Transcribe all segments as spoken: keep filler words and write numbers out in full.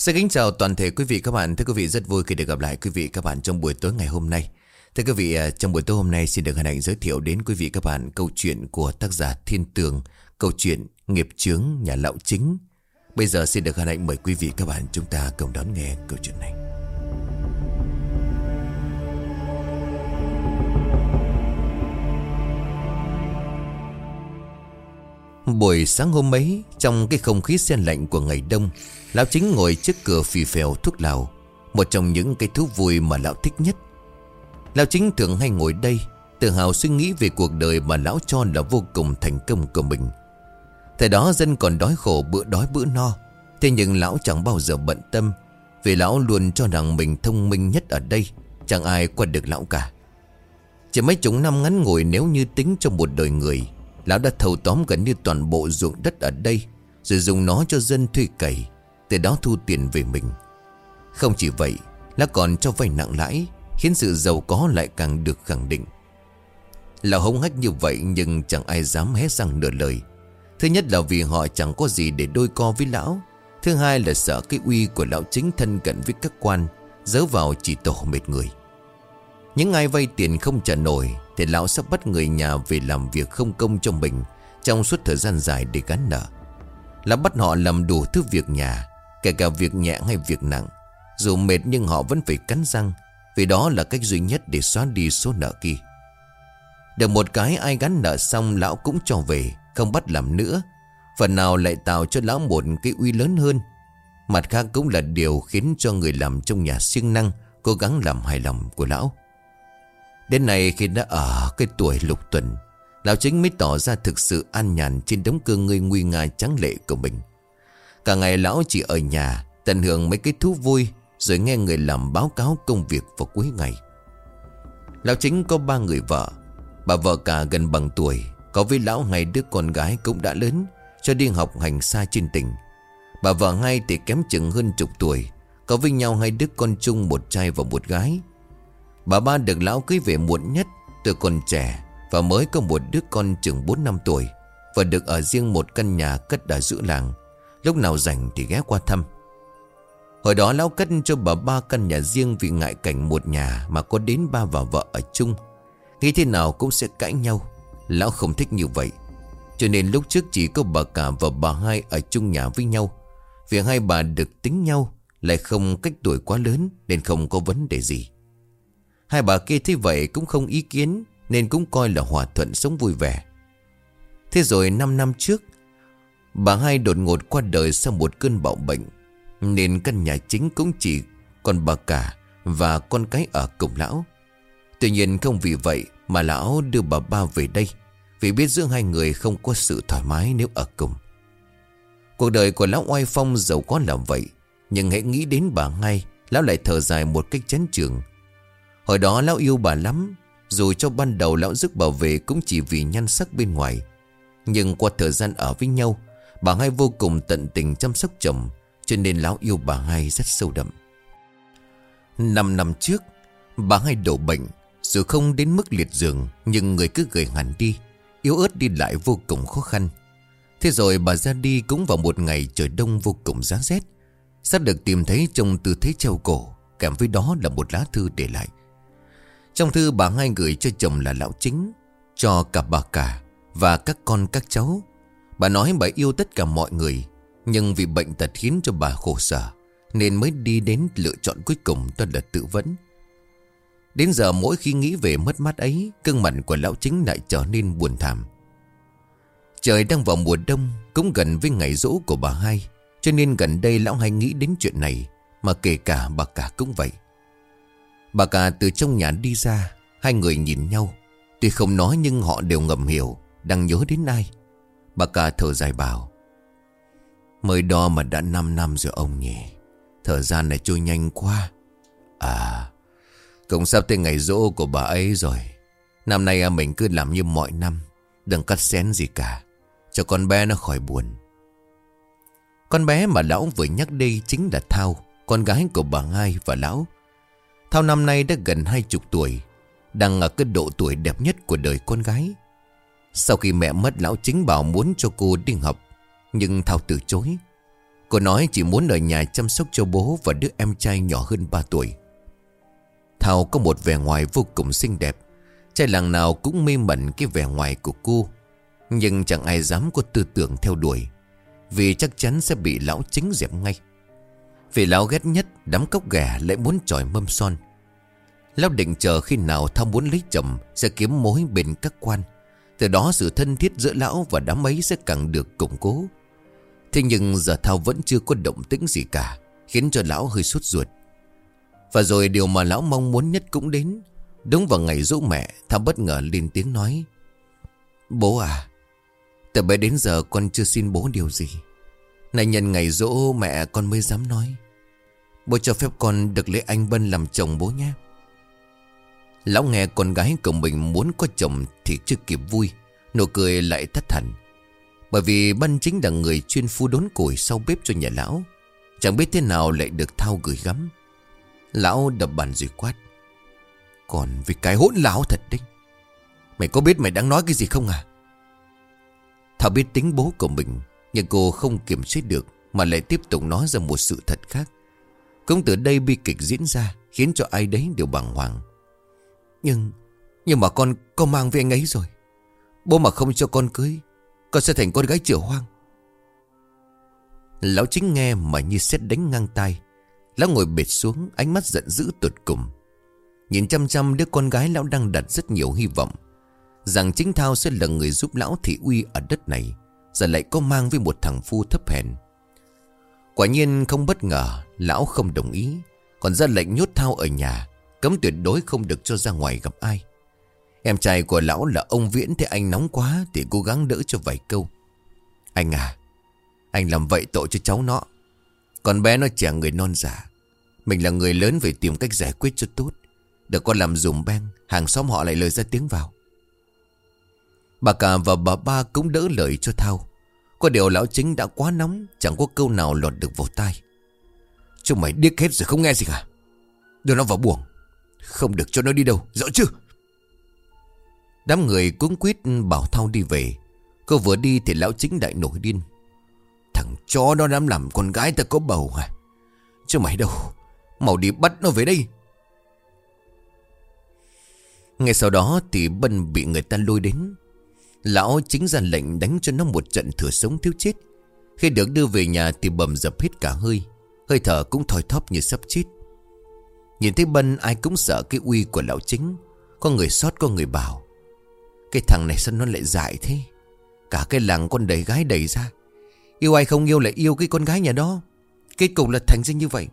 Xin kính chào toàn thể quý vị các bạn. Thưa quý vị, rất vui khi được gặp lại quý vị các bạn trong buổi tối ngày hôm nay. Thưa quý vị, trong buổi tối hôm nay xin được hân hạnh giới thiệu đến quý vị các bạn câu chuyện của tác giả Thiên Tường, câu chuyện Nghiệp Chướng Nhà Lão Chính. Bây giờ xin được hân hạnh mời quý vị các bạn chúng ta cùng đón nghe câu chuyện này. Buổi sáng hôm ấy, trong cái không khí se lạnh của ngày đông, Lão Chính ngồi trước cửa phì phèo thuốc lào, một trong những cái thú vui mà lão thích nhất. Lão Chính thường hay ngồi đây, tự hào suy nghĩ về cuộc đời mà lão cho là vô cùng thành công của mình. Thời đó dân còn đói khổ bữa đói bữa no, thế nhưng lão chẳng bao giờ bận tâm, vì lão luôn cho rằng mình thông minh nhất ở đây, chẳng ai qua được lão cả. Chỉ mấy chục năm ngắn ngủi, nếu như tính trong một đời người, lão đã thâu tóm gần như toàn bộ ruộng đất ở đây, rồi dùng nó cho dân thuê cày, từ đó thu tiền về mình. Không chỉ vậy, lão còn cho vay nặng lãi, khiến sự giàu có lại càng được khẳng định. Lão hống hách như vậy nhưng chẳng ai dám hé răng nửa lời. Thứ nhất là vì họ chẳng có gì để đôi co với lão. Thứ hai là sợ cái uy của lão Chính thân cận với các quan, dớ vào chỉ tổ mệt người. Những ai vay tiền không trả nổi thì lão sẽ bắt người nhà về làm việc không công cho mình trong suốt thời gian dài để gắn nợ. Lão bắt họ làm đủ thứ việc nhà, kể cả việc nhẹ hay việc nặng. Dù mệt nhưng họ vẫn phải cắn răng, vì đó là cách duy nhất để xóa đi số nợ kia. Được một cái, ai gắn nợ xong lão cũng cho về, không bắt làm nữa. Phần nào lại tạo cho lão một cái uy lớn hơn. Mặt khác cũng là điều khiến cho người làm trong nhà siêng năng, cố gắng làm hài lòng của lão. Đến nay khi đã ở cái tuổi lục tuần, lão Chính mới tỏ ra thực sự an nhàn trên đống cơ ngơi nguy nga trắng lệ của mình. Cả ngày lão chỉ ở nhà, tận hưởng mấy cái thú vui, rồi nghe người làm báo cáo công việc vào cuối ngày. Lão Chính có ba người vợ. Bà vợ cả gần bằng tuổi, có với lão hai đứa con gái cũng đã lớn, cho đi học hành xa trên tỉnh. Bà vợ hai thì kém chừng hơn chục tuổi, có với nhau hai đứa con chung, một trai và một gái. Bà ba được lão cưới về muộn nhất, từ còn trẻ, và mới có một đứa con chừng bốn năm tuổi, và được ở riêng một căn nhà cất ở giữa làng, lúc nào rảnh thì ghé qua thăm. Hồi đó lão cất cho bà ba căn nhà riêng vì ngại cảnh một nhà mà có đến ba và vợ ở chung, nghĩ thế nào cũng sẽ cãi nhau. Lão không thích như vậy, cho nên lúc trước chỉ có bà cả và bà hai ở chung nhà với nhau. Vì hai bà được tính nhau, lại không cách tuổi quá lớn, nên không có vấn đề gì. Hai bà kia thấy vậy cũng không ý kiến, nên cũng coi là hòa thuận sống vui vẻ. Thế rồi năm năm trước, bà hai đột ngột qua đời sau một cơn bạo bệnh, nên căn nhà chính cũng chỉ còn bà cả và con cái ở cùng lão. Tuy nhiên không vì vậy mà lão đưa bà ba về đây, vì biết giữa hai người không có sự thoải mái nếu ở cùng. Cuộc đời của lão oai phong giàu có làm vậy, nhưng hãy nghĩ đến bà hai, lão lại thở dài một cách chán chường. Hồi đó lão yêu bà lắm, dù cho ban đầu lão rước bà về cũng chỉ vì nhan sắc bên ngoài. Nhưng qua thời gian ở với nhau, bà hai vô cùng tận tình chăm sóc chồng, cho nên lão yêu bà hai rất sâu đậm. Năm năm trước, bà hai đổ bệnh, dù không đến mức liệt giường, nhưng người cứ gầy hẳn đi, yếu ớt đi lại vô cùng khó khăn. Thế rồi bà ra đi cũng vào một ngày trời đông vô cùng giá rét. Sắp được tìm thấy trong tư thế treo cổ, kèm với đó là một lá thư để lại. Trong thư bà hai gửi cho chồng là lão Chính, cho cả bà cả và các con các cháu. Bà nói bà yêu tất cả mọi người, nhưng vì bệnh tật khiến cho bà khổ sở, nên mới đi đến lựa chọn cuối cùng, đó là tự vẫn. Đến giờ mỗi khi nghĩ về mất mát ấy, gương mặt của lão Chính lại trở nên buồn thảm. Trời đang vào mùa đông, cũng gần với ngày giỗ của bà hai, cho nên gần đây lão hay nghĩ đến chuyện này, mà kể cả bà cả cũng vậy. Bà cả từ trong nhà đi ra, hai người nhìn nhau, tuy không nói nhưng họ đều ngầm hiểu đang nhớ đến ai. Bà cả thở dài bảo: mới đó mà đã năm năm rồi ông nhỉ. Thời gian này trôi nhanh quá. À, cũng sắp tới ngày giỗ của bà ấy rồi. Năm nay mình cứ làm như mọi năm, đừng cắt xén gì cả, cho con bé nó khỏi buồn. Con bé mà lão vừa nhắc đây chính là Thao, con gái của bà hai và lão. Thao năm nay đã gần hai chục tuổi, đang ở cái độ tuổi đẹp nhất của đời con gái. Sau khi mẹ mất, lão Chính bảo muốn cho cô đi học, nhưng Thao từ chối. Cô nói chỉ muốn ở nhà chăm sóc cho bố và đứa em trai nhỏ hơn ba tuổi. Thảo có một vẻ ngoài vô cùng xinh đẹp. Trai làng nào cũng mê mẩn cái vẻ ngoài của cô. Nhưng chẳng ai dám có tư tưởng theo đuổi, vì chắc chắn sẽ bị lão chính dẹp ngay. Vì lão ghét nhất đám cóc ghẻ lại muốn chọi mâm son. Lão định chờ khi nào Thao muốn lấy chồng sẽ kiếm mối bên các quan. Từ đó sự thân thiết giữa lão và đám ấy sẽ càng được củng cố. Thế nhưng giờ Thao vẫn chưa có động tĩnh gì cả, khiến cho lão hơi sốt ruột. Và rồi điều mà lão mong muốn nhất cũng đến. Đúng vào ngày giỗ mẹ, Thao bất ngờ lên tiếng nói: "Bố à, từ bé đến giờ con chưa xin bố điều gì. Này nhân ngày giỗ mẹ con mới dám nói. Bố cho phép con được lấy anh Bân làm chồng bố nhé." Lão nghe con gái của mình muốn có chồng thì chưa kịp vui, nụ cười lại thất hẳn. Bởi vì Bân chính là người chuyên phu đốn củi sau bếp cho nhà lão. Chẳng biết thế nào lại được Thao gửi gắm. Lão đập bàn rồi quát: "Còn vì cái hỗn láo thật đấy. Mày có biết mày đang nói cái gì không à?" Thảo biết tính bố của mình, nhưng cô không kiềm chế được mà lại tiếp tục nói ra một sự thật khác. Cũng từ đây bi kịch diễn ra, khiến cho ai đấy đều bàng hoàng. Nhưng Nhưng mà con Con mang với anh ấy rồi. Bố mà không cho con cưới, con sẽ thành con gái chửa hoang. Lão chính nghe mà như sét đánh ngang tai. Lão ngồi bệt xuống, ánh mắt giận dữ tột cùng, nhìn chăm chăm đứa con gái lão đang đặt rất nhiều hy vọng rằng chính Thao sẽ là người giúp lão thị uy ở đất này, giờ lại có mang với một thằng phu thấp hèn. Quả nhiên không bất ngờ, lão không đồng ý, còn ra lệnh nhốt Thao ở nhà, cấm tuyệt đối không được cho ra ngoài gặp ai. Em trai của lão là ông Viễn thấy anh nóng quá thì cố gắng đỡ cho vài câu: "Anh à, anh làm vậy tội cho cháu nó. Con bé nó trẻ người non già. Mình là người lớn phải tìm cách giải quyết cho tốt. Đừng có làm dùm beng, hàng xóm họ lại lời ra tiếng vào." Bà cả và bà ba cũng đỡ lời cho Thao. Có điều lão chính đã quá nóng, chẳng có câu nào lọt được vào tai. "Chúng mày điếc hết rồi không nghe gì cả. Đưa nó vào buồng, không được cho nó đi đâu, rõ chưa?" Đám người cuống quýt bảo Thao đi về. Cô vừa đi thì lão chính đại nổi điên: "Thằng chó nó dám làm con gái ta có bầu à? Chứ mày đâu, mau đi bắt nó về đây." Ngay sau đó thì Bân bị người ta lôi đến. Lão chính ra lệnh đánh cho nó một trận thừa sống thiếu chết. Khi được đưa về nhà thì bầm dập hết cả hơi, hơi thở cũng thoi thóp như sắp chết. Nhìn thấy Bân ai cũng sợ cái uy của lão chính. Có người sót có người bảo: "Cái thằng này sao nó lại dại thế? Cả cái làng con đầy gái đầy ra, yêu ai không yêu lại yêu cái con gái nhà đó. Kết cục là thành ra như vậy."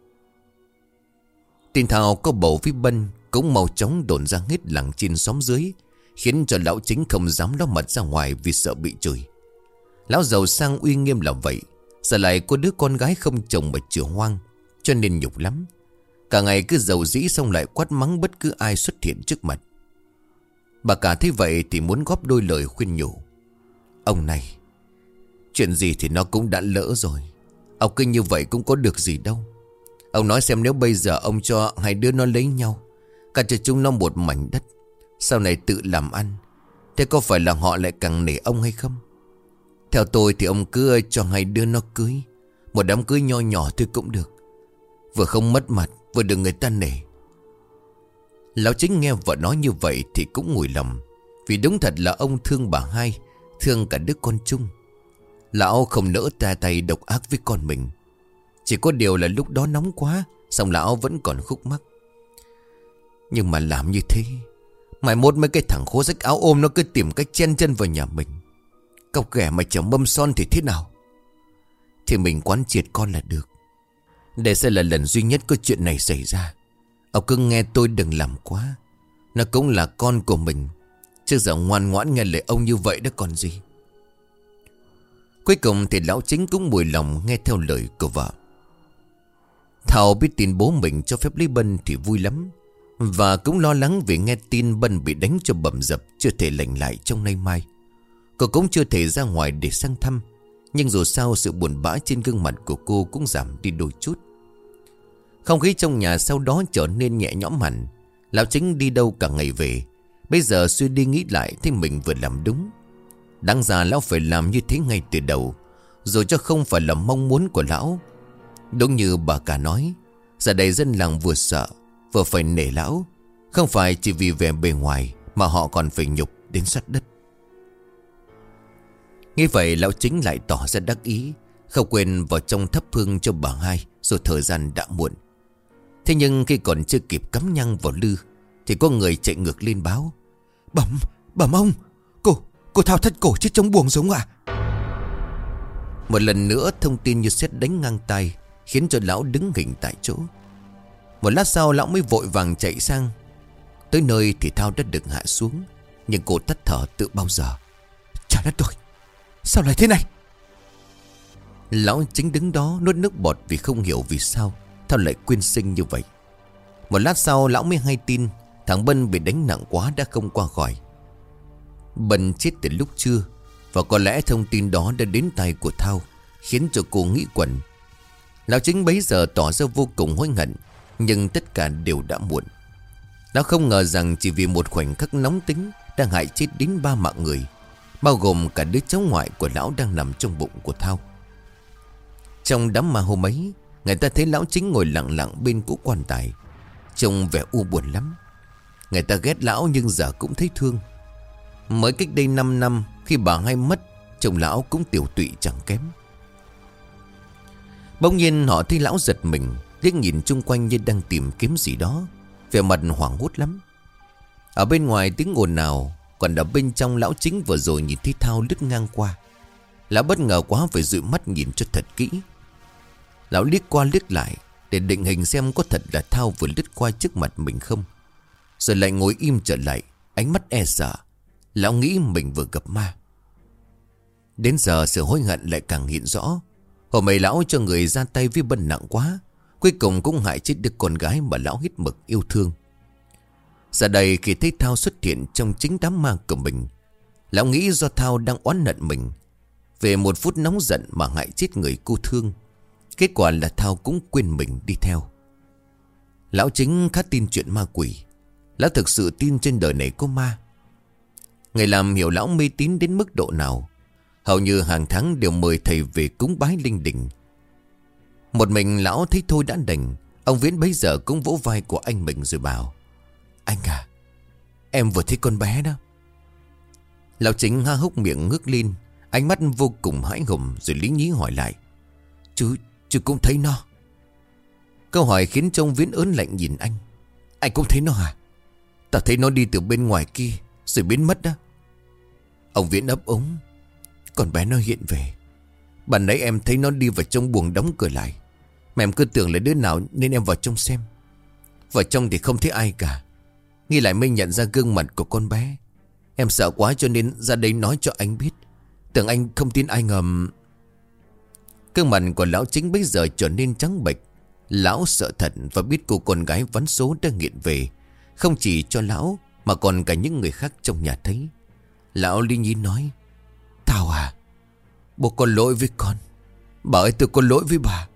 Tin Thao có bầu với Bân cũng mau chóng đồn ra hết làng trên xóm dưới, khiến cho lão chính không dám ló mặt ra ngoài vì sợ bị chửi. Lão giàu sang uy nghiêm là vậy, giờ lại có đứa con gái không chồng mà chửa hoang, cho nên nhục lắm. Cả ngày cứ giàu dĩ xong lại quát mắng bất cứ ai xuất hiện trước mặt. Bà cả thấy vậy thì muốn góp đôi lời khuyên nhủ: "Ông này, chuyện gì thì nó cũng đã lỡ rồi. Ông cứ như vậy cũng có được gì đâu. Ông nói xem nếu bây giờ ông cho hai đứa nó lấy nhau, cả cho chúng nó một mảnh đất, sau này tự làm ăn, thế có phải là họ lại càng nể ông hay không? Theo tôi thì ông cứ cho hai đứa nó cưới, một đám cưới nho nhỏ thôi cũng được, vừa không mất mặt vừa được người ta nể." Lão chính nghe vợ nói như vậy thì cũng nguội lòng, vì đúng thật là ông thương bà hai, thương cả đứa con chung. Lão không nỡ ra tay độc ác với con mình. Chỉ có điều là lúc đó nóng quá, xong lão vẫn còn khúc mắc: "Nhưng mà làm như thế, mai mốt mấy cái thằng khố rách áo ôm nó cứ tìm cách chen chân vào nhà mình. Cọc ghẻ mà chẳng mâm son thì thế nào? Thì mình quán triệt con là được. Để sẽ là lần duy nhất có chuyện này xảy ra. Ông cứ nghe tôi đừng làm quá. Nó cũng là con của mình, chứ giờ ngoan ngoãn nghe lời ông như vậy đó còn gì." Cuối cùng thì lão chính cũng mùi lòng nghe theo lời của vợ. Thảo biết tin bố mình cho phép lấy Bân thì vui lắm, và cũng lo lắng vì nghe tin Bân bị đánh cho bầm dập, chưa thể lành lại trong nay mai. Cô cũng chưa thể ra ngoài để sang thăm, nhưng dù sao sự buồn bã trên gương mặt của cô cũng giảm đi đôi chút. Không khí trong nhà sau đó trở nên nhẹ nhõm hẳn. Lão chính đi đâu cả ngày về, bây giờ suy đi nghĩ lại thấy mình vừa làm đúng. Đáng ra lão phải làm như thế ngay từ đầu, dù cho không phải là mong muốn của lão. Đúng như bà cả nói, giờ đây dân làng vừa sợ vừa phải nể lão. Không phải chỉ vì vẻ bề ngoài mà họ còn phải nhục đến sát đất. Nghe vậy lão chính lại tỏ ra đắc ý, không quên vào trong thắp hương cho bà hai. Rồi thời gian đã muộn. Thế nhưng khi còn chưa kịp cắm nhang vào lư thì có người chạy ngược lên báo: Bẩm, bẩm ông, Cô, cô Thao thất cổ chết trong buồng giống à? Một lần nữa thông tin như sét đánh ngang tai, khiến cho lão đứng hình tại chỗ. Một lát sau lão mới vội vàng chạy sang. Tới nơi thì Thao đã được hạ xuống, nhưng cô tắt thở từ bao giờ. Trời đất ơi, sao lại thế này? Lão chính đứng đó nuốt nước bọt vì không hiểu vì sao Thao lại quyên sinh như vậy. Một lát sau lão mới hay tin thằng Bân bị đánh nặng quá đã không qua khỏi. Bân chết từ lúc trưa, và có lẽ thông tin đó đã đến tai của Thao, khiến cho cô nghĩ quẩn. Lão chính bấy giờ tỏ ra vô cùng hối hận, nhưng tất cả đều đã muộn. Lão không ngờ rằng chỉ vì một khoảnh khắc nóng tính đang hại chết đến ba mạng người, bao gồm cả đứa cháu ngoại của lão đang nằm trong bụng của Thao. Trong đám ma hôm ấy, người ta thấy lão chính ngồi lặng lặng bên cỗ quan tài, trông vẻ u buồn lắm. Người ta ghét lão nhưng giờ cũng thấy thương. Mới cách đây năm năm, khi bà hai mất, chồng lão cũng tiểu tụy chẳng kém. Bỗng nhiên họ thấy lão giật mình, liếc nhìn chung quanh như đang tìm kiếm gì đó, vẻ mặt hoảng hốt lắm. Ở bên ngoài tiếng ồn ào, còn ở bên trong lão chính vừa rồi nhìn thấy Thao lướt ngang qua. Lão bất ngờ quá phải dụi mắt nhìn cho thật kỹ. Lão liếc qua liếc lại để định hình xem có thật là Thao vừa lướt qua trước mặt mình không. Rồi lại ngồi im trở lại, ánh mắt e sợ. Lão nghĩ mình vừa gặp ma. Đến giờ sự hối hận lại càng hiện rõ. Hồi mấy lão cho người ra tay với Bân nặng quá, cuối cùng cũng hại chết được con gái mà lão hết mực yêu thương. Giờ đây khi thấy Thao xuất hiện trong chính đám ma của mình, lão nghĩ do Thao đang oán hận mình về một phút nóng giận mà hại chết người cô thương. Kết quả là Thao cũng quên mình đi theo. Lão chính khá tin chuyện ma quỷ. Lão thực sự tin trên đời này có ma. Người làm hiểu lão mê tín đến mức độ nào. Hầu như hàng tháng đều mời thầy về cúng bái linh đình. Một mình lão thấy thôi đã đành. Ông Viễn bấy giờ cũng vỗ vai của anh mình rồi bảo: Anh à, em vừa thấy con bé đó. Lão chính há hốc miệng ngước lên, ánh mắt vô cùng hãi hùng, rồi lý nhí hỏi lại: Chú, chú cũng thấy nó? Câu hỏi khiến cho ông Viễn ớn lạnh nhìn anh. Anh cũng thấy nó à? Tao thấy nó đi từ bên ngoài kia rồi biến mất đó. Ông Viễn ấp úng: Con bé nó hiện về. Bạn nãy em thấy nó đi vào trong buồng đóng cửa lại, mà em cứ tưởng là đứa nào nên em vào trong xem. Vào trong thì không thấy ai cả. Nghĩ lại mới nhận ra gương mặt của con bé. Em sợ quá cho nên ra đây nói cho anh biết. Tưởng anh không tin ai ngầm. Gương mặt của lão chính bây giờ trở nên trắng bệch. Lão sợ thật và biết cô con gái vắn số đang nghiện về, không chỉ cho lão mà còn cả những người khác trong nhà thấy. Lão lý nhí nói: Thao à, bố có lỗi với con. Bà ơi, tôi có lỗi với bà.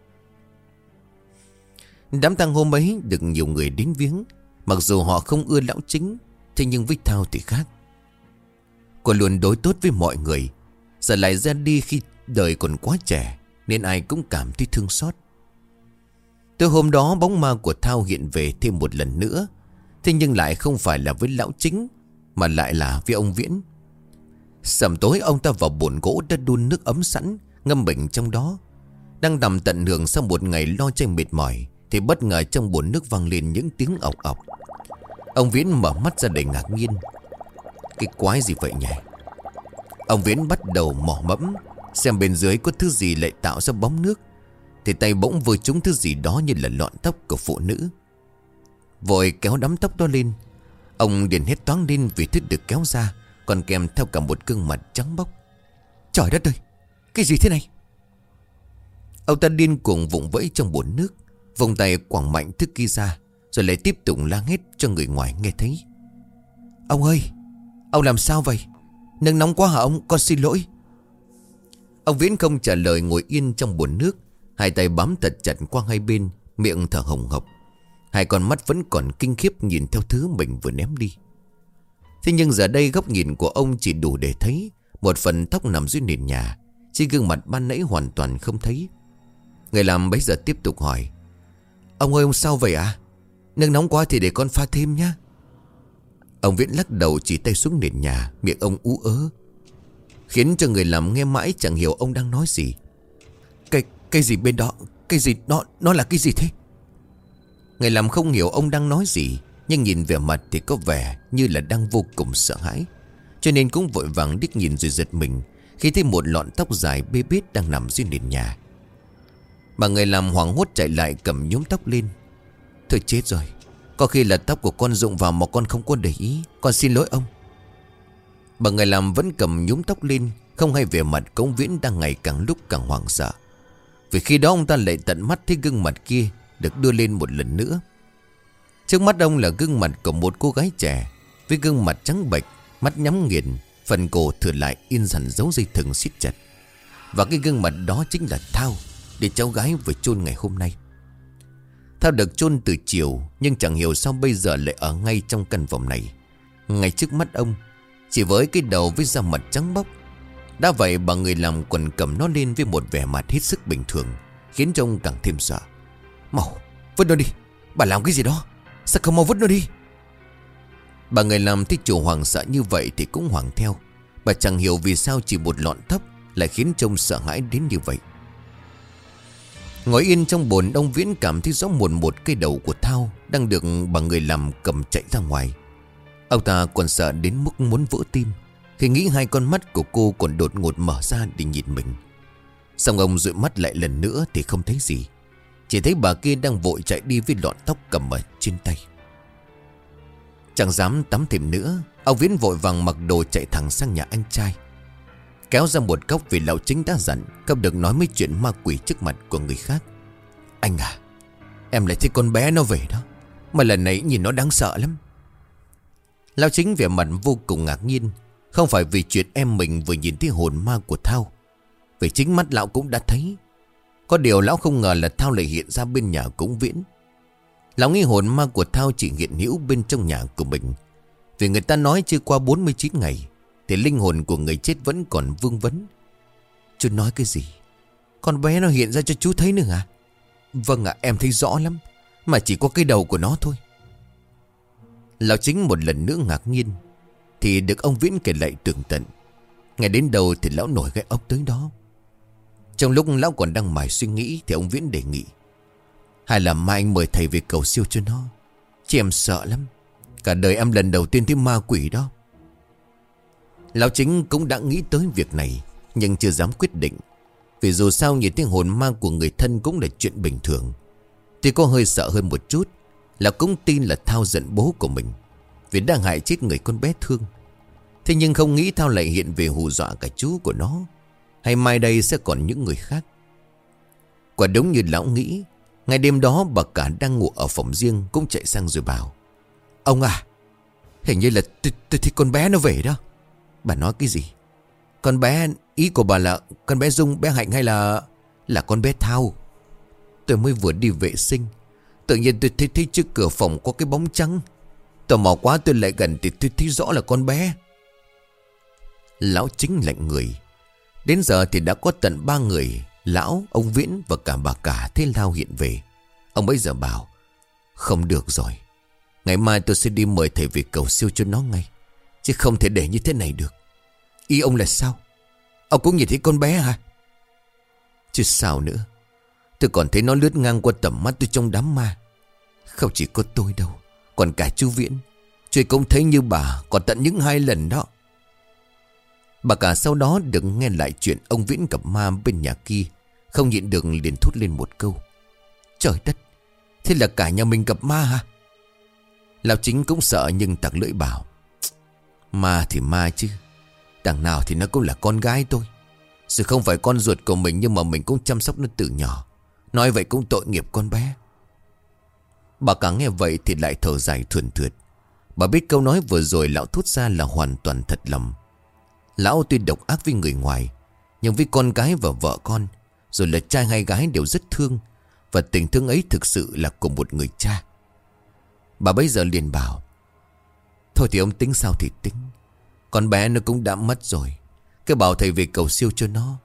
Đám tang hôm ấy được nhiều người đến viếng. Mặc dù họ không ưa lão chính, thế nhưng với Thao thì khác. Cô luôn đối tốt với mọi người, giờ lại ra đi khi đời còn quá trẻ, nên ai cũng cảm thấy thương xót. Từ hôm đó bóng ma của Thao hiện về thêm một lần nữa. Thế nhưng lại không phải là với lão chính, mà lại là với ông Viễn. Sầm tối ông ta vào bồn gỗ đã đun nước ấm sẵn, ngâm mình trong đó. Đang nằm tận hưởng sau một ngày lo chơi mệt mỏi, thì bất ngờ trong bồn nước vang lên những tiếng ọc ọc. Ông Viễn mở mắt ra đầy ngạc nhiên. Cái quái gì vậy nhỉ? Ông Viễn bắt đầu mò mẫm xem bên dưới có thứ gì lại tạo ra bóng nước, thì tay bỗng vừa trúng thứ gì đó như là lọn tóc của phụ nữ. Vội kéo đám tóc đó lên. Ông liền hét toáng lên vì thứ được kéo ra còn kèm theo cả một gương mặt trắng bóc. Trời đất ơi, cái gì thế này? Ông ta điên cuồng vùng vẫy trong bồn nước, vòng tay quẳng mạnh thứ kia ra, rồi lại tiếp tục la hét cho người ngoài nghe thấy. Ông ơi, ông làm sao vậy? Nâng nóng quá hả ông? Con xin lỗi. Ông Viễn không trả lời, ngồi yên trong bồn nước, hai tay bám thật chặt qua hai bên, miệng thở hồng hộc. Hai con mắt vẫn còn kinh khiếp nhìn theo thứ mình vừa ném đi. Thế nhưng giờ đây góc nhìn của ông chỉ đủ để thấy một phần tóc nằm dưới nền nhà, chỉ gương mặt ban nãy hoàn toàn không thấy. Người làm bấy giờ tiếp tục hỏi: Ông ơi, ông sao vậy ạ? À? Nước nóng quá thì để con pha thêm nhá. Ông Viễn lắc đầu chỉ tay xuống nền nhà, miệng ông ú ớ, khiến cho người làm nghe mãi chẳng hiểu ông đang nói gì. Cái, cái gì bên đó? Cái gì? Nó, nó là cái gì thế? Người làm không hiểu ông đang nói gì, nhưng nhìn vẻ mặt thì có vẻ như là đang vô cùng sợ hãi, cho nên cũng vội vàng đích nhìn rồi giật mình khi thấy một lọn tóc dài bê bết đang nằm dưới nền nhà. Bà người làm hoảng hốt chạy lại cầm nhúm tóc lên. Thôi chết rồi, có khi là tóc của con rụng vào mà con không có để ý. Con xin lỗi ông. Bà người làm vẫn cầm nhúm tóc lên, không hay về mặt của ông Viễn đang ngày càng lúc càng hoảng sợ. Vì khi đó ông ta lại tận mắt thấy gương mặt kia được đưa lên một lần nữa. Trước mắt ông là gương mặt của một cô gái trẻ, với gương mặt trắng bệch, mắt nhắm nghiền, phần cổ thừa lại in dằn dấu dây thừng siết chặt. Và cái gương mặt đó chính là Thao, để cháu gái vừa chôn ngày hôm nay. Thao được chôn từ chiều, nhưng chẳng hiểu sao bây giờ lại ở ngay trong căn phòng này, ngay trước mắt ông, chỉ với cái đầu với da mặt trắng bóc. Đã vậy bà người làm còn cầm nó lên với một vẻ mặt hết sức bình thường, khiến cho ông càng thêm sợ. Mau vứt nó đi. Bà làm cái gì đó? Sao không mau vứt nó đi? Bà người làm thấy chủ hoảng sợ như vậy thì cũng hoảng theo. Bà chẳng hiểu vì sao chỉ một lọn tóc lại khiến trông sợ hãi đến như vậy. Ngồi yên trong bồn, ông Viễn cảm thấy rõ một một cây đầu của Thao đang được bà người làm cầm chạy ra ngoài. Ông ta còn sợ đến mức muốn vỡ tim khi nghĩ hai con mắt của cô còn đột ngột mở ra để nhìn mình. Xong ông dụi mắt lại lần nữa thì không thấy gì, chỉ thấy bà kia đang vội chạy đi với lọn tóc cầm ở trên tay. Chẳng dám tắm thêm nữa, ông Viễn vội vàng mặc đồ chạy thẳng sang nhà anh trai, kéo ra một góc vì lão chính đã dặn không được nói mấy chuyện ma quỷ trước mặt của người khác. Anh à, em lại thấy con bé nó về đó, mà lần này nhìn nó đáng sợ lắm. Lão chính vẻ mặt vô cùng ngạc nhiên, không phải vì chuyện em mình vừa nhìn thấy hồn ma của Thao, vì chính mắt lão cũng đã thấy. Có điều lão không ngờ là Thao lại hiện ra bên nhà của ông Viễn. Lão nghĩ hồn ma của Thao chỉ hiện hữu bên trong nhà của mình, vì người ta nói chưa qua bốn mươi chín ngày thì linh hồn của người chết vẫn còn vương vấn. Chú nói cái gì? Con bé nó hiện ra cho chú thấy nữa à? Vâng ạ, em thấy rõ lắm, mà chỉ có cái đầu của nó thôi. Lão chính một lần nữa ngạc nhiên thì được ông Viễn kể lại tường tận. Ngay đến đầu thì lão nổi gai ốc tới đó. Trong lúc lão còn đang mải suy nghĩ thì ông Viễn đề nghị: hay là mai anh mời thầy về cầu siêu cho nó. Chứ em sợ lắm, cả đời em lần đầu tiên thấy ma quỷ đó. Lão chính cũng đã nghĩ tới việc này, nhưng chưa dám quyết định, vì dù sao nhìn thấy hồn ma của người thân cũng là chuyện bình thường. Tuy có hơi sợ hơn một chút, là cũng tin là Thao giận bố của mình vì đang hại chết người con bé thương. Thế nhưng không nghĩ Thao lại hiện về hù dọa cả chú của nó, hay mai đây sẽ còn những người khác. Quả đúng như lão nghĩ, ngày đêm đó bà cả đang ngủ ở phòng riêng cũng chạy sang rồi bảo: ông à, hình như là tôi thấy con bé nó về đó. Bà nói cái gì? Con bé, ý của bà là con bé Dung, bé Hạnh hay là Là con bé Thao? Tôi mới vừa đi vệ sinh, tự nhiên tôi thấy, thấy trước cửa phòng có cái bóng trắng. Tò mò quá tôi lại gần thì tôi thấy rõ là con bé. Lão chính lạnh người. Đến giờ thì đã có tận ba người, lão, ông Viễn và cả bà cả thấy Lao hiện về. Ông bây giờ bảo: không được rồi, ngày mai tôi sẽ đi mời thầy về cầu siêu cho nó ngay, chứ không thể để như thế này được. Ý ông là sao? Ông cũng nhìn thấy con bé hả? Chứ sao nữa, tôi còn thấy nó lướt ngang qua tầm mắt tôi trong đám ma. Không chỉ có tôi đâu, còn cả chú Viễn, chú ấy cũng thấy như bà, còn tận những hai lần đó. Bà cả sau đó được nghe lại chuyện ông Viễn gặp ma bên nhà kia, không nhịn được liền thốt lên một câu: trời đất, thế là cả nhà mình gặp ma hả? Lão chính cũng sợ nhưng tặc lưỡi bảo: ma thì ma chứ, đằng nào thì nó cũng là con gái tôi. Dù không phải con ruột của mình, nhưng mà mình cũng chăm sóc nó từ nhỏ, nói vậy cũng tội nghiệp con bé. Bà cả nghe vậy thì lại thở dài thườn thượt. Bà biết câu nói vừa rồi lão thốt ra là hoàn toàn thật lòng. Lão tuy độc ác với người ngoài, nhưng với con gái và vợ con, rồi là trai hay gái đều rất thương, và tình thương ấy thực sự là của một người cha. Bà bây giờ liền bảo: thôi thì ông tính sao thì tính, con bé nó cũng đã mất rồi, cứ bảo thầy về cầu siêu cho nó.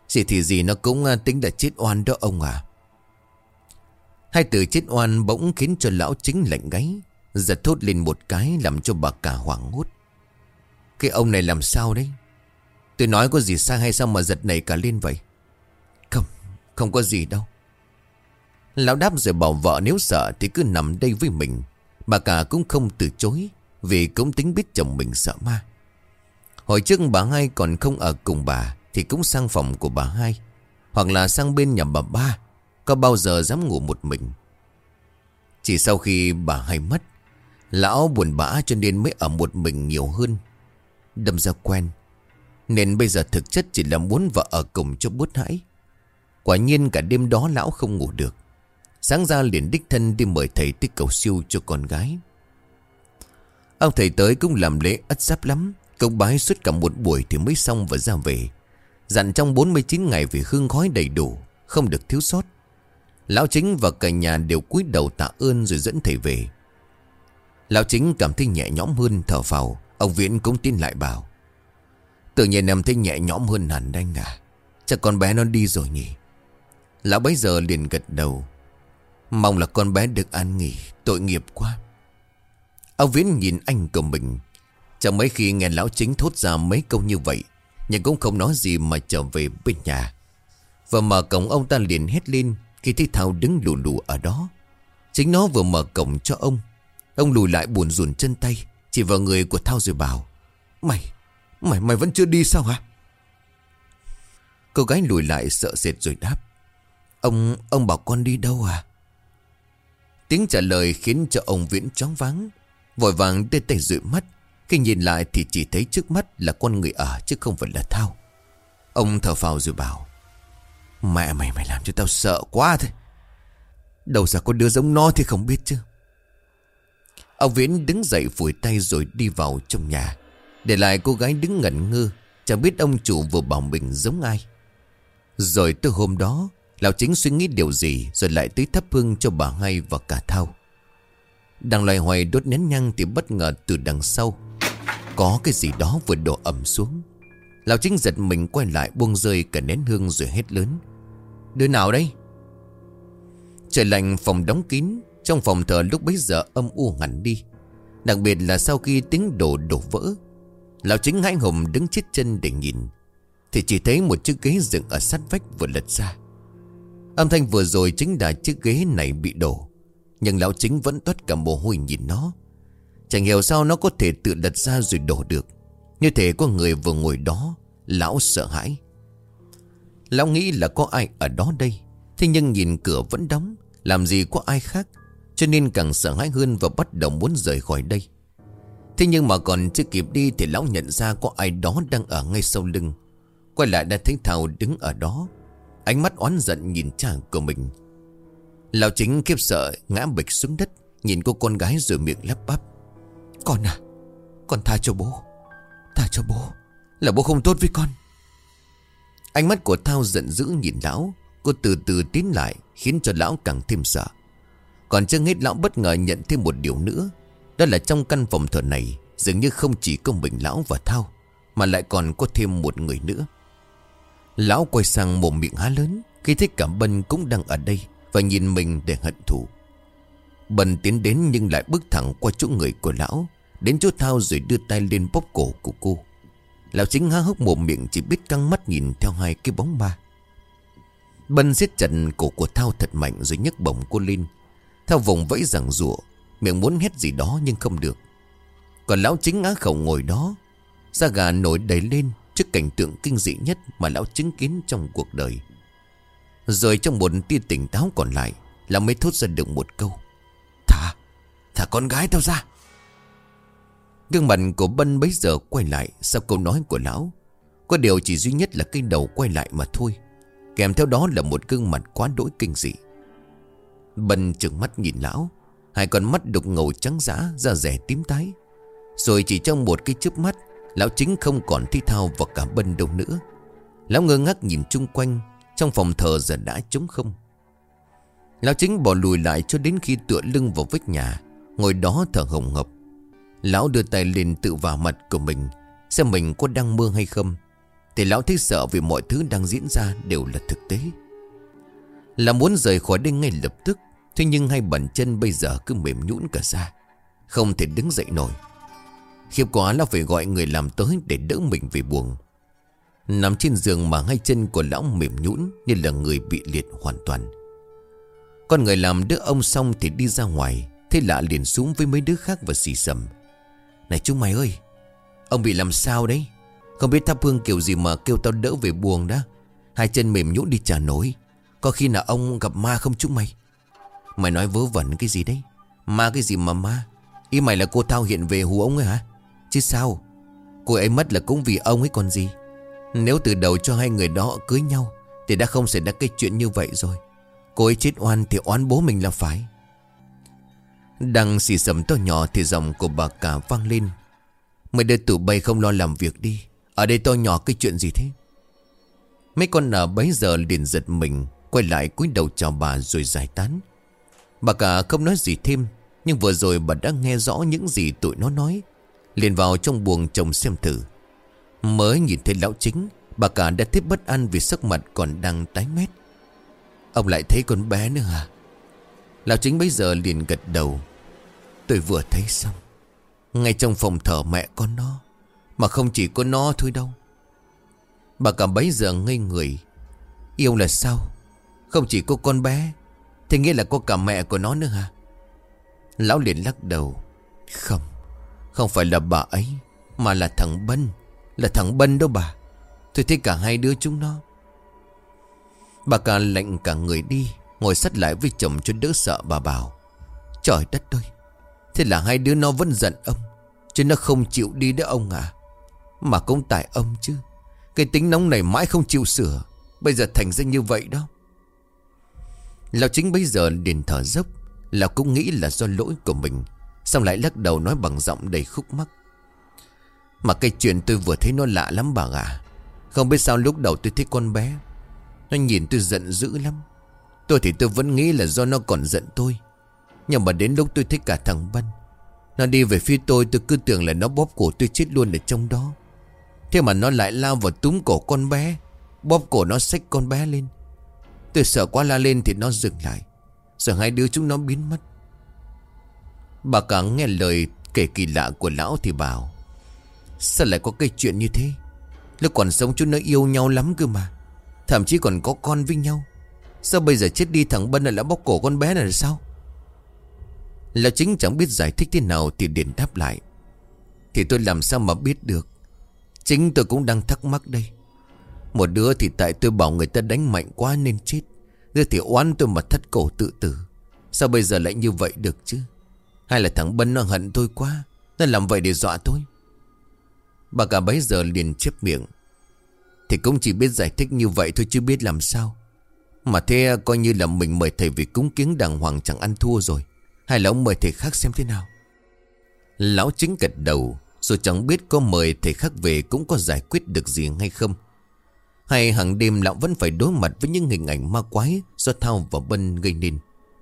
Gì thì gì nó cũng tính là chết oan đó ông à. Hai từ chết oan bỗng khiến cho lão Chính lạnh gáy, giật thốt lên một cái làm cho bà cả hoảng hốt. Cái ông này làm sao đấy? Tôi nói có gì sai hay sao mà giật nảy cả lên vậy? Không, không có gì đâu. Lão đáp rồi bảo vợ nếu sợ thì cứ nằm đây với mình. Bà cả cũng không từ chối, vì cũng tính biết chồng mình sợ ma. Hồi trước bà hai còn không ở cùng bà thì cũng sang phòng của bà hai, hoặc là sang bên nhà bà ba. Có bao giờ dám ngủ một mình. Chỉ sau khi bà hai mất, lão buồn bã cho nên mới ở một mình nhiều hơn. Đâm ra quen, nên bây giờ thực chất chỉ là muốn vợ ở cùng cho bớt hãi. Quả nhiên cả đêm đó lão không ngủ được. Sáng ra liền đích thân đi mời thầy tới cầu siêu cho con gái. Ông thầy tới cũng làm lễ ắt giáp lắm, công bái suốt cả một buổi thì mới xong và ra về. Dặn trong bốn mươi chín ngày vì hương khói đầy đủ, không được thiếu sót. Lão Chính và cả nhà đều cúi đầu tạ ơn rồi dẫn thầy về. Lão Chính cảm thấy nhẹ nhõm hơn, thở phào. Ông Viễn cũng tin lại bảo: tự nhiên em thấy nhẹ nhõm hơn hẳn anh à. Chắc con bé nó đi rồi nhỉ? Lão bấy giờ liền gật đầu. Mong là con bé được an nghỉ, tội nghiệp quá. Ông Viễn nhìn anh của mình. Chẳng mấy khi nghe lão Chính thốt ra mấy câu như vậy, nhưng cũng không nói gì mà trở về bên nhà. Vừa mở cổng ông ta liền hét lên khi thấy Thao đứng lù lù ở đó. Chính nó vừa mở cổng cho ông. Ông lùi lại buồn rùn chân tay, chỉ vào người của Thao rồi bảo: Mày, mày, mày vẫn chưa đi sao hả? Cô gái lùi lại sợ sệt rồi đáp: Ông, ông bảo con đi đâu à? Tiếng trả lời khiến cho ông Viễn choáng váng. Vội vàng đưa tay dụi mắt. Khi nhìn lại thì chỉ thấy trước mắt là con người ở, chứ không phải là Thao. Ông thở phào rồi bảo: Mẹ mày, mày làm cho tao sợ quá thôi. Đâu ra có đứa giống nó thì không biết chứ. Ông Viễn đứng dậy phủi tay rồi đi vào trong nhà, để lại cô gái đứng ngẩn ngơ, chẳng biết ông chủ vừa bảo mình giống ai. Rồi từ hôm đó, lão Chính suy nghĩ điều gì rồi lại tới thắp hương cho bà hai và cả Thao. Đang loay hoay đốt nén nhang thì bất ngờ từ đằng sau có cái gì đó vừa đổ ầm xuống. Lão Chính giật mình quay lại, buông rơi cả nén hương rồi hét lớn: Đứa nào đây? Trời lạnh, phòng đóng kín. Trong phòng thờ lúc bấy giờ âm u hẳn đi, đặc biệt là sau khi tiếng đổ đổ vỡ. Lão Chính hãi hùng đứng chết chân để nhìn, thì chỉ thấy một chiếc ghế dựng ở sát vách vừa lật ra. Âm thanh vừa rồi chính là chiếc ghế này bị đổ, nhưng lão Chính vẫn toát cả mồ hôi nhìn nó. Chẳng hiểu sao nó có thể tự lật ra rồi đổ được, như thể có người vừa ngồi đó. Lão sợ hãi. Lão nghĩ là có ai ở đó đây, thế nhưng nhìn cửa vẫn đóng, làm gì có ai khác, cho nên càng sợ hãi hơn và bắt đầu muốn rời khỏi đây. Thế nhưng mà còn chưa kịp đi thì lão nhận ra có ai đó đang ở ngay sau lưng. Quay lại đã thấy Thao đứng ở đó, ánh mắt oán giận nhìn cha của mình. Lão Chính khiếp sợ ngã bịch xuống đất, nhìn cô con gái rồi miệng lắp bắp: Con à, con tha cho bố, tha cho bố, là bố không tốt với con. Ánh mắt của Thao giận dữ nhìn lão. Cô từ từ tiến lại, khiến cho lão càng thêm sợ. Còn chưa hết, lão bất ngờ nhận thêm một điều nữa. Đó là trong căn phòng thờ này dường như không chỉ có mình lão và Thao, mà lại còn có thêm một người nữa. Lão quay sang mồm miệng há lớn khi thấy cả Bân cũng đang ở đây và nhìn mình để hận thù. Bân tiến đến nhưng lại bước thẳng qua chỗ người của lão, đến chỗ Thao rồi đưa tay lên bóp cổ của cô. Lão Chính há hốc mồm miệng chỉ biết căng mắt nhìn theo hai cái bóng ma. Bân siết chặt cổ của Thao thật mạnh rồi nhấc bổng cô lên. Thao vùng vẫy giằng giụa, miệng muốn hét gì đó nhưng không được. Còn lão Chính á khẩu ngồi đó, da gà nổi đầy lên trước cảnh tượng kinh dị nhất mà lão chứng kiến trong cuộc đời. Rồi trong một tia tỉnh táo còn lại, lão mới thốt ra được một câu: Thả, thả con gái tao ra. Gương mặt của Bân bấy giờ quay lại sau câu nói của lão. Có điều chỉ duy nhất là cái đầu quay lại mà thôi, kèm theo đó là một gương mặt quá đỗi kinh dị. Bân trừng mắt nhìn lão, hai con mắt đục ngầu trắng dã, da rẻ tím tái. Rồi chỉ trong một cái chớp mắt, lão Chính không còn thấy Thao và cả Bân đâu nữa. Lão ngơ ngác nhìn chung quanh, trong phòng thờ giờ đã trống không. Lão Chính bỏ lùi lại cho đến khi tựa lưng vào vách nhà, ngồi đó thở hồng hộc. Lão đưa tay lên tự vào mặt của mình, xem mình có đang mơ hay không. thì lão thấy sợ vì mọi thứ đang diễn ra đều là thực tế. Là muốn rời khỏi đây ngay lập tức. Thế nhưng hai bàn chân bây giờ cứ mềm nhũn cả ra, không thể đứng dậy nổi. Khiếp quá, lão phải gọi người làm tới để đỡ mình về buồng. Nằm trên giường mà hai chân của lão mềm nhũn như là người bị liệt hoàn toàn. Con người làm đỡ ông xong thì đi ra ngoài. Thế lạ liền xuống với mấy đứa khác và xì xầm: Này chúng mày ơi, ông bị làm sao đấy? Không biết thắp hương kiểu gì mà kêu tao đỡ về buồng đó. Hai chân mềm nhũn đi chả nổi. Có khi nào ông gặp ma không chúng mày? Mày nói vớ vẩn cái gì đấy? Ma cái gì mà ma? Ý mày là cô Thao hiện về hù ông ấy hả? Chứ sao? Cô ấy mất là cũng vì ông ấy còn gì. Nếu từ đầu cho hai người đó cưới nhau thì đã không xảy ra cái chuyện như vậy rồi. Cô ấy chết oan thì oán bố mình là phải. Đang xì xầm to nhỏ thì giọng của bà cả vang lên: Mày đưa tụi bay không lo làm việc đi. Ở đây to nhỏ cái chuyện gì thế? Mấy con nợ bấy giờ liền giật mình, quay lại cúi đầu chào bà rồi giải tán. Bà cả không nói gì thêm, nhưng vừa rồi bà đã nghe rõ những gì tụi nó nói. Liền vào trong buồng chồng xem thử. Mới nhìn thấy lão Chính, bà cả đã thấy bất an vì sắc mặt còn đang tái mét. Ông lại thấy con bé nữa hả? Lão Chính bấy giờ liền gật đầu: Tôi vừa thấy xong, ngay trong phòng thờ mẹ con nó. Mà không chỉ có nó thôi đâu. Bà cả bấy giờ ngây người. Yêu là sao? Không chỉ có con bé thì nghĩa là có cả mẹ của nó nữa hả? Lão liền lắc đầu: Không, không phải là bà ấy, mà là thằng Bân. Là thằng Bân đó bà. Tôi thấy cả hai đứa chúng nó. Bà cả lạnh cả người đi, ngồi sát lại với chồng cho đỡ sợ. Bà bảo: Trời đất ơi, thế là hai đứa nó vẫn giận ông, chứ nó không chịu đi đó ông à. Mà cũng tại ông chứ. Cái tính nóng này mãi không chịu sửa, bây giờ thành ra như vậy đó. Lão Chính bây giờ liền thở dốc. Lão cũng nghĩ là do lỗi của mình, xong lại lắc đầu nói bằng giọng đầy khúc mắc: Mà cái chuyện tôi vừa thấy nó lạ lắm bà ạ. Không biết sao lúc đầu tôi thấy con bé nó nhìn tôi giận dữ lắm. Tôi thì tôi vẫn nghĩ là do nó còn giận tôi. Nhưng mà đến lúc tôi thấy cả thằng Bân nó đi về phía tôi, tôi cứ tưởng là nó bóp cổ tôi chết luôn ở trong đó. Thế mà nó lại lao vào túm cổ con bé, bóp cổ nó xách con bé lên. Tôi sợ quá la lên thì nó dừng lại, rồi hai đứa chúng nó biến mất. Bà cả nghe lời kể kỳ lạ của lão thì bảo: Sao lại có cái chuyện như thế? Lúc còn sống chúng nó yêu nhau lắm cơ mà, thậm chí còn có con với nhau. Sao bây giờ chết đi thằng Bân lại bóp cổ con bé này là sao? Lão Chính chẳng biết giải thích thế nào thì liền đáp lại: Thì tôi làm sao mà biết được. Chính tôi cũng đang thắc mắc đây. Một đứa thì tại tôi bảo người ta đánh mạnh quá nên chết, đứa thì oán tôi mà thắt cổ tự tử. Sao bây giờ lại như vậy được chứ? Hay là thằng Bân nó hận tôi quá, nó làm vậy để dọa tôi? Bà cả bấy giờ liền chép miệng: Thì cũng chỉ biết giải thích như vậy thôi chứ biết làm sao. Mà thế coi như là mình mời thầy về cúng kiếng đàng hoàng chẳng ăn thua rồi. Hay là ông mời thầy khác xem thế nào? Lão Chính gật đầu, rồi chẳng biết có mời thầy khác về cũng có giải quyết được gì hay không. Hay hàng đêm lão vẫn phải đối mặt với những hình ảnh ma quái do Thao và Bân gây nên.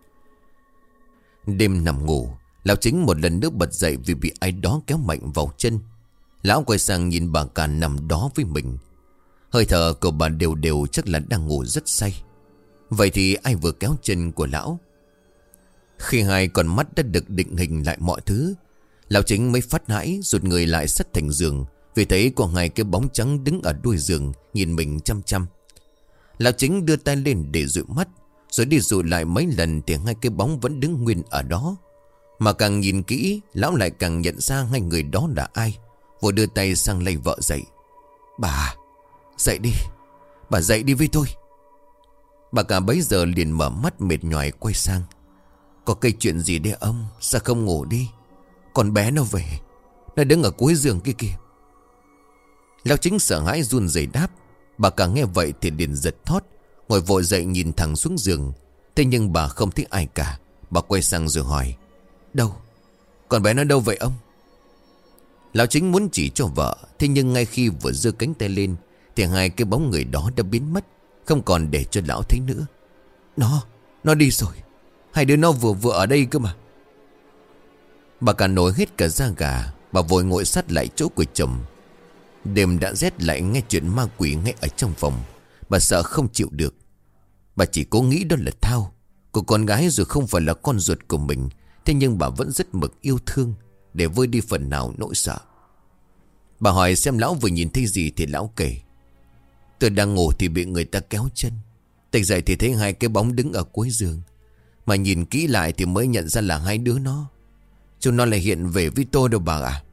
Đêm nằm ngủ, lão Chính một lần nữa bật dậy vì bị ai đó kéo mạnh vào chân. Lão quay sang nhìn bà cả nằm đó với mình. Hơi thở của bà đều đều chắc là đang ngủ rất say. Vậy thì ai vừa kéo chân của lão? Khi hai con mắt đã được định hình lại mọi thứ, lão Chính mới phát hãi rụt người lại sát thành giường, vì thấy có hai cái bóng trắng đứng ở đuôi giường nhìn mình chăm chăm. Lão Chính đưa tay lên để dụi mắt, rồi đi dụi lại mấy lần thì hai cái bóng vẫn đứng nguyên ở đó. Mà càng nhìn kỹ, lão lại càng nhận ra hai người đó là ai. Vội đưa tay sang lay vợ dậy: Bà, dậy đi, bà dậy đi với tôi. Bà cả bấy giờ liền mở mắt mệt nhoài quay sang: Có cái chuyện gì đấy ông? Sao không ngủ đi? Con bé nó về, nó đứng ở cuối giường kia kìa. Lão Chính sợ hãi run rẩy đáp. Bà cả nghe vậy thì liền giật thót, ngồi vội dậy nhìn thẳng xuống giường. Thế nhưng bà không thấy ai cả. Bà quay sang rồi hỏi: Đâu? Con bé nó đâu vậy ông? Lão Chính muốn chỉ cho vợ, thế nhưng ngay khi vừa giơ cánh tay lên thì hai cái bóng người đó đã biến mất, không còn để cho lão thấy nữa. Nó, nó đi rồi. Hai đứa nó vừa vừa ở đây cơ mà. Bà cả nổi hết cả da gà. Bà vội ngồi sát lại chỗ của chồng. Đêm đã rét lại nghe chuyện ma quỷ ngay ở trong phòng. Bà sợ không chịu được. Bà chỉ cố nghĩ đó là Thao, cô con gái rồi không phải là con ruột của mình. Thế nhưng bà vẫn rất mực yêu thương, để vơi đi phần nào nỗi sợ. Bà hỏi xem lão vừa nhìn thấy gì thì lão kể: tôi đang ngủ thì bị người ta kéo chân. Tỉnh dậy thì thấy hai cái bóng đứng ở cuối giường. Mà nhìn kỹ lại thì mới nhận ra là hai đứa nó. Chúng nó lại hiện về với tôi đâu bà à.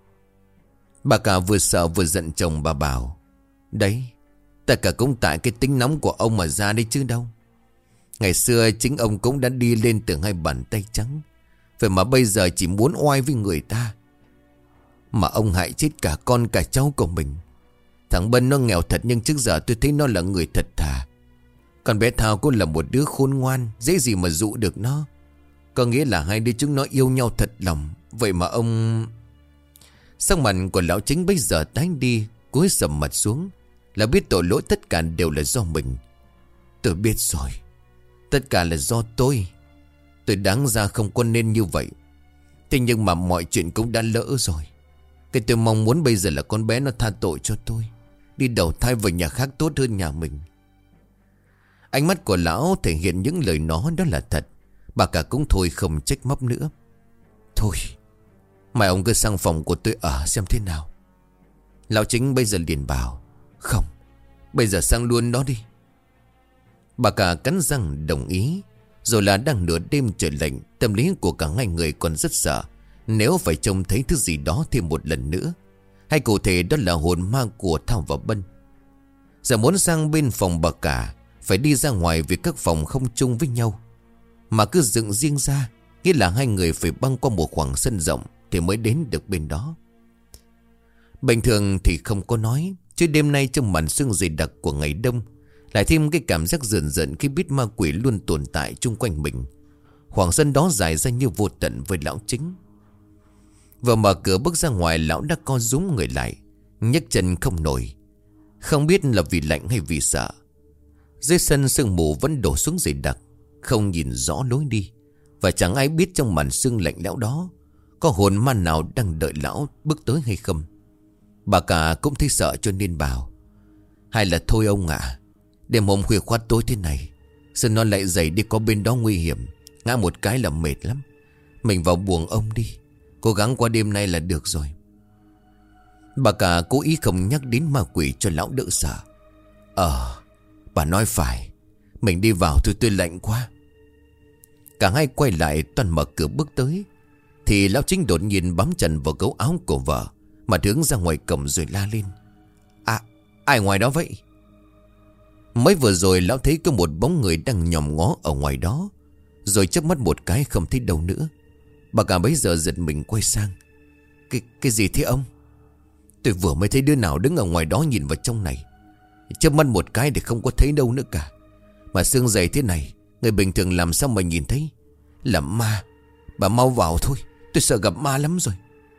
Bà cả vừa sợ vừa giận chồng. Bà bảo: đấy, tất cả cũng tại cái tính nóng của ông mà ra đấy chứ đâu. Ngày xưa chính ông cũng đã đi lên từ hai bàn tay trắng, vậy mà bây giờ chỉ muốn oai với người ta. Mà ông hại chết cả con cả cháu của mình. Thằng Bân nó nghèo thật, nhưng trước giờ tôi thấy nó là người thật thà. Còn bé Thao cũng là một đứa khôn ngoan, dễ gì mà dụ được nó. Có nghĩa là hai đứa chúng nó yêu nhau thật lòng. Vậy mà ông... Sắc mặt của lão chính bây giờ tái đi, cúi sầm mặt xuống. Là biết tội lỗi tất cả đều là do mình. Tôi biết rồi, tất cả là do tôi. Tôi đáng ra không có nên như vậy. Thế nhưng mà mọi chuyện cũng đã lỡ rồi. Cái tôi mong muốn bây giờ là con bé nó tha tội cho tôi, đi đầu thai vào nhà khác tốt hơn nhà mình. Ánh mắt của lão thể hiện những lời nó đó là thật. Bà cả cũng thôi không trách móc nữa. Thôi, mai ông cứ sang phòng của tôi ở xem thế nào. Lão chính bây giờ liền bảo: không, bây giờ sang luôn đó đi. Bà cả cắn răng đồng ý. Rồi là đang nửa đêm trời lạnh, tâm lý của cả hai người còn rất sợ nếu phải trông thấy thứ gì đó thêm một lần nữa. Hay cụ thể đó là hồn ma của Thao và Bân. Giờ muốn sang bên phòng bà cả, phải đi ra ngoài vì các phòng không chung với nhau, mà cứ dựng riêng ra, nghĩa là hai người phải băng qua một khoảng sân rộng thì mới đến được bên đó. Bình thường thì không có nói, chứ đêm nay trong màn sương dày đặc của ngày đông lại thêm cái cảm giác rờn rợn khi biết ma quỷ luôn tồn tại chung quanh mình. Khoảng sân đó dài ra như vô tận với lão chính. Vừa mở cửa bước ra ngoài, lão đã co rúm người lại, nhấc chân không nổi. Không biết là vì lạnh hay vì sợ. Dưới sân sương mù vẫn đổ xuống dày đặc, không nhìn rõ lối đi. Và chẳng ai biết trong màn sương lạnh lẽo đó có hồn ma nào đang đợi lão bước tới hay không. Bà cả cũng thấy sợ cho nên bảo: hay là thôi ông ạ, à, đêm hôm khuya khoát tối thế này, sân nó lại dày, đi có bên đó nguy hiểm, ngã một cái là mệt lắm. Mình vào buồng ông đi, cố gắng qua đêm nay là được rồi. Bà cả cố ý không nhắc đến ma quỷ cho lão đỡ sợ. Ờ, bà nói phải, mình đi vào thôi, tôi lạnh quá. Cả hai quay lại toàn mở cửa bước tới, thì lão chính đột nhiên bám chặt vào gấu áo của vợ mà hướng ra ngoài cổng rồi la lên: à, ai ngoài đó vậy? Mới vừa rồi lão thấy có một bóng người đang nhòm ngó ở ngoài đó, rồi chớp mắt một cái không thấy đâu nữa. Bà cả bấy giờ giật mình quay sang: Cái, cái gì thế ông? Tôi vừa mới thấy đứa nào đứng ở ngoài đó nhìn vào trong này. Chớp mắt một cái thì không có thấy đâu nữa cả. Mà sương dày thế này, người bình thường làm sao mà nhìn thấy? Là ma. Bà mau vào thôi, tôi sợ gặp ma lắm rồi.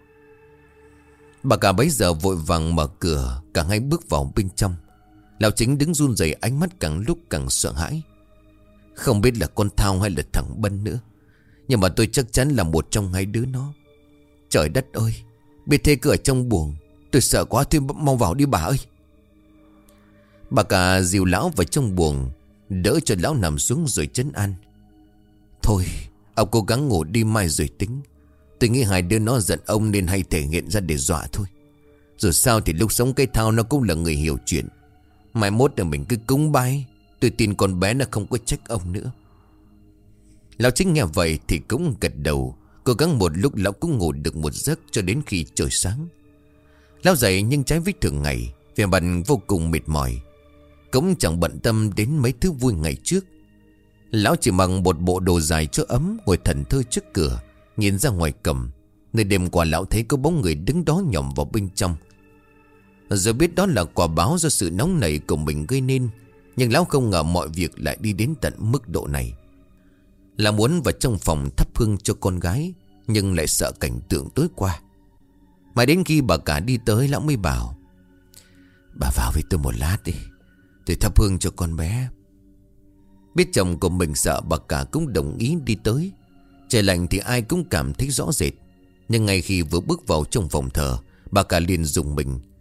Bà cả bấy giờ vội vàng mở cửa, cả hai bước vào bên trong. Lão chính đứng run rẩy, ánh mắt càng lúc càng sợ hãi. Không biết là con Thao hay là thằng Bân nữa, nhưng mà tôi chắc chắn là một trong hai đứa nó. Trời đất ơi, biết thế cứ ở trong buồng, tôi sợ quá, tôi mau vào đi bà ơi. Bà cả dìu lão vào trong buồng, đỡ cho lão nằm xuống rồi trấn an: Thôi, ông cố gắng ngủ đi, mai rồi tính. Tôi nghĩ hai đứa nó giận ông nên hay thể hiện ra để dọa thôi. Dù sao thì lúc sống cái Thao nó cũng là người hiểu chuyện. Mai mốt là mình cứ cúng bái, tôi tin con bé nó không có trách ông nữa. Lão chính nghe vậy thì cũng gật đầu. Cố gắng một lúc lão cũng ngủ được một giấc cho đến khi trời sáng. Lão dậy nhưng trái với thường ngày, vẻ mặt vô cùng mệt mỏi, cũng chẳng bận tâm đến mấy thứ vui ngày trước. Lão chỉ mặc một bộ đồ dài cho ấm, ngồi thẫn thơ trước cửa, nhìn ra ngoài cổng, nơi đêm qua lão thấy có bóng người đứng đó nhòm vào bên trong. Rồi biết đó là quả báo do sự nóng nảy của mình gây nên, nhưng lão không ngờ mọi việc lại đi đến tận mức độ này. Là muốn vào trong phòng thắp hương cho con gái, nhưng lại sợ cảnh tượng tối qua. Mà đến khi bà cả đi tới, lão mới bảo: Bà vào với tôi một lát đi, tôi thắp hương cho con bé. Biết chồng của mình sợ, bà cả cũng đồng ý đi tới. Trời lạnh thì ai cũng cảm thấy rõ rệt, nhưng ngay khi vừa bước vào trong phòng thờ, bà cả liền rùng mình.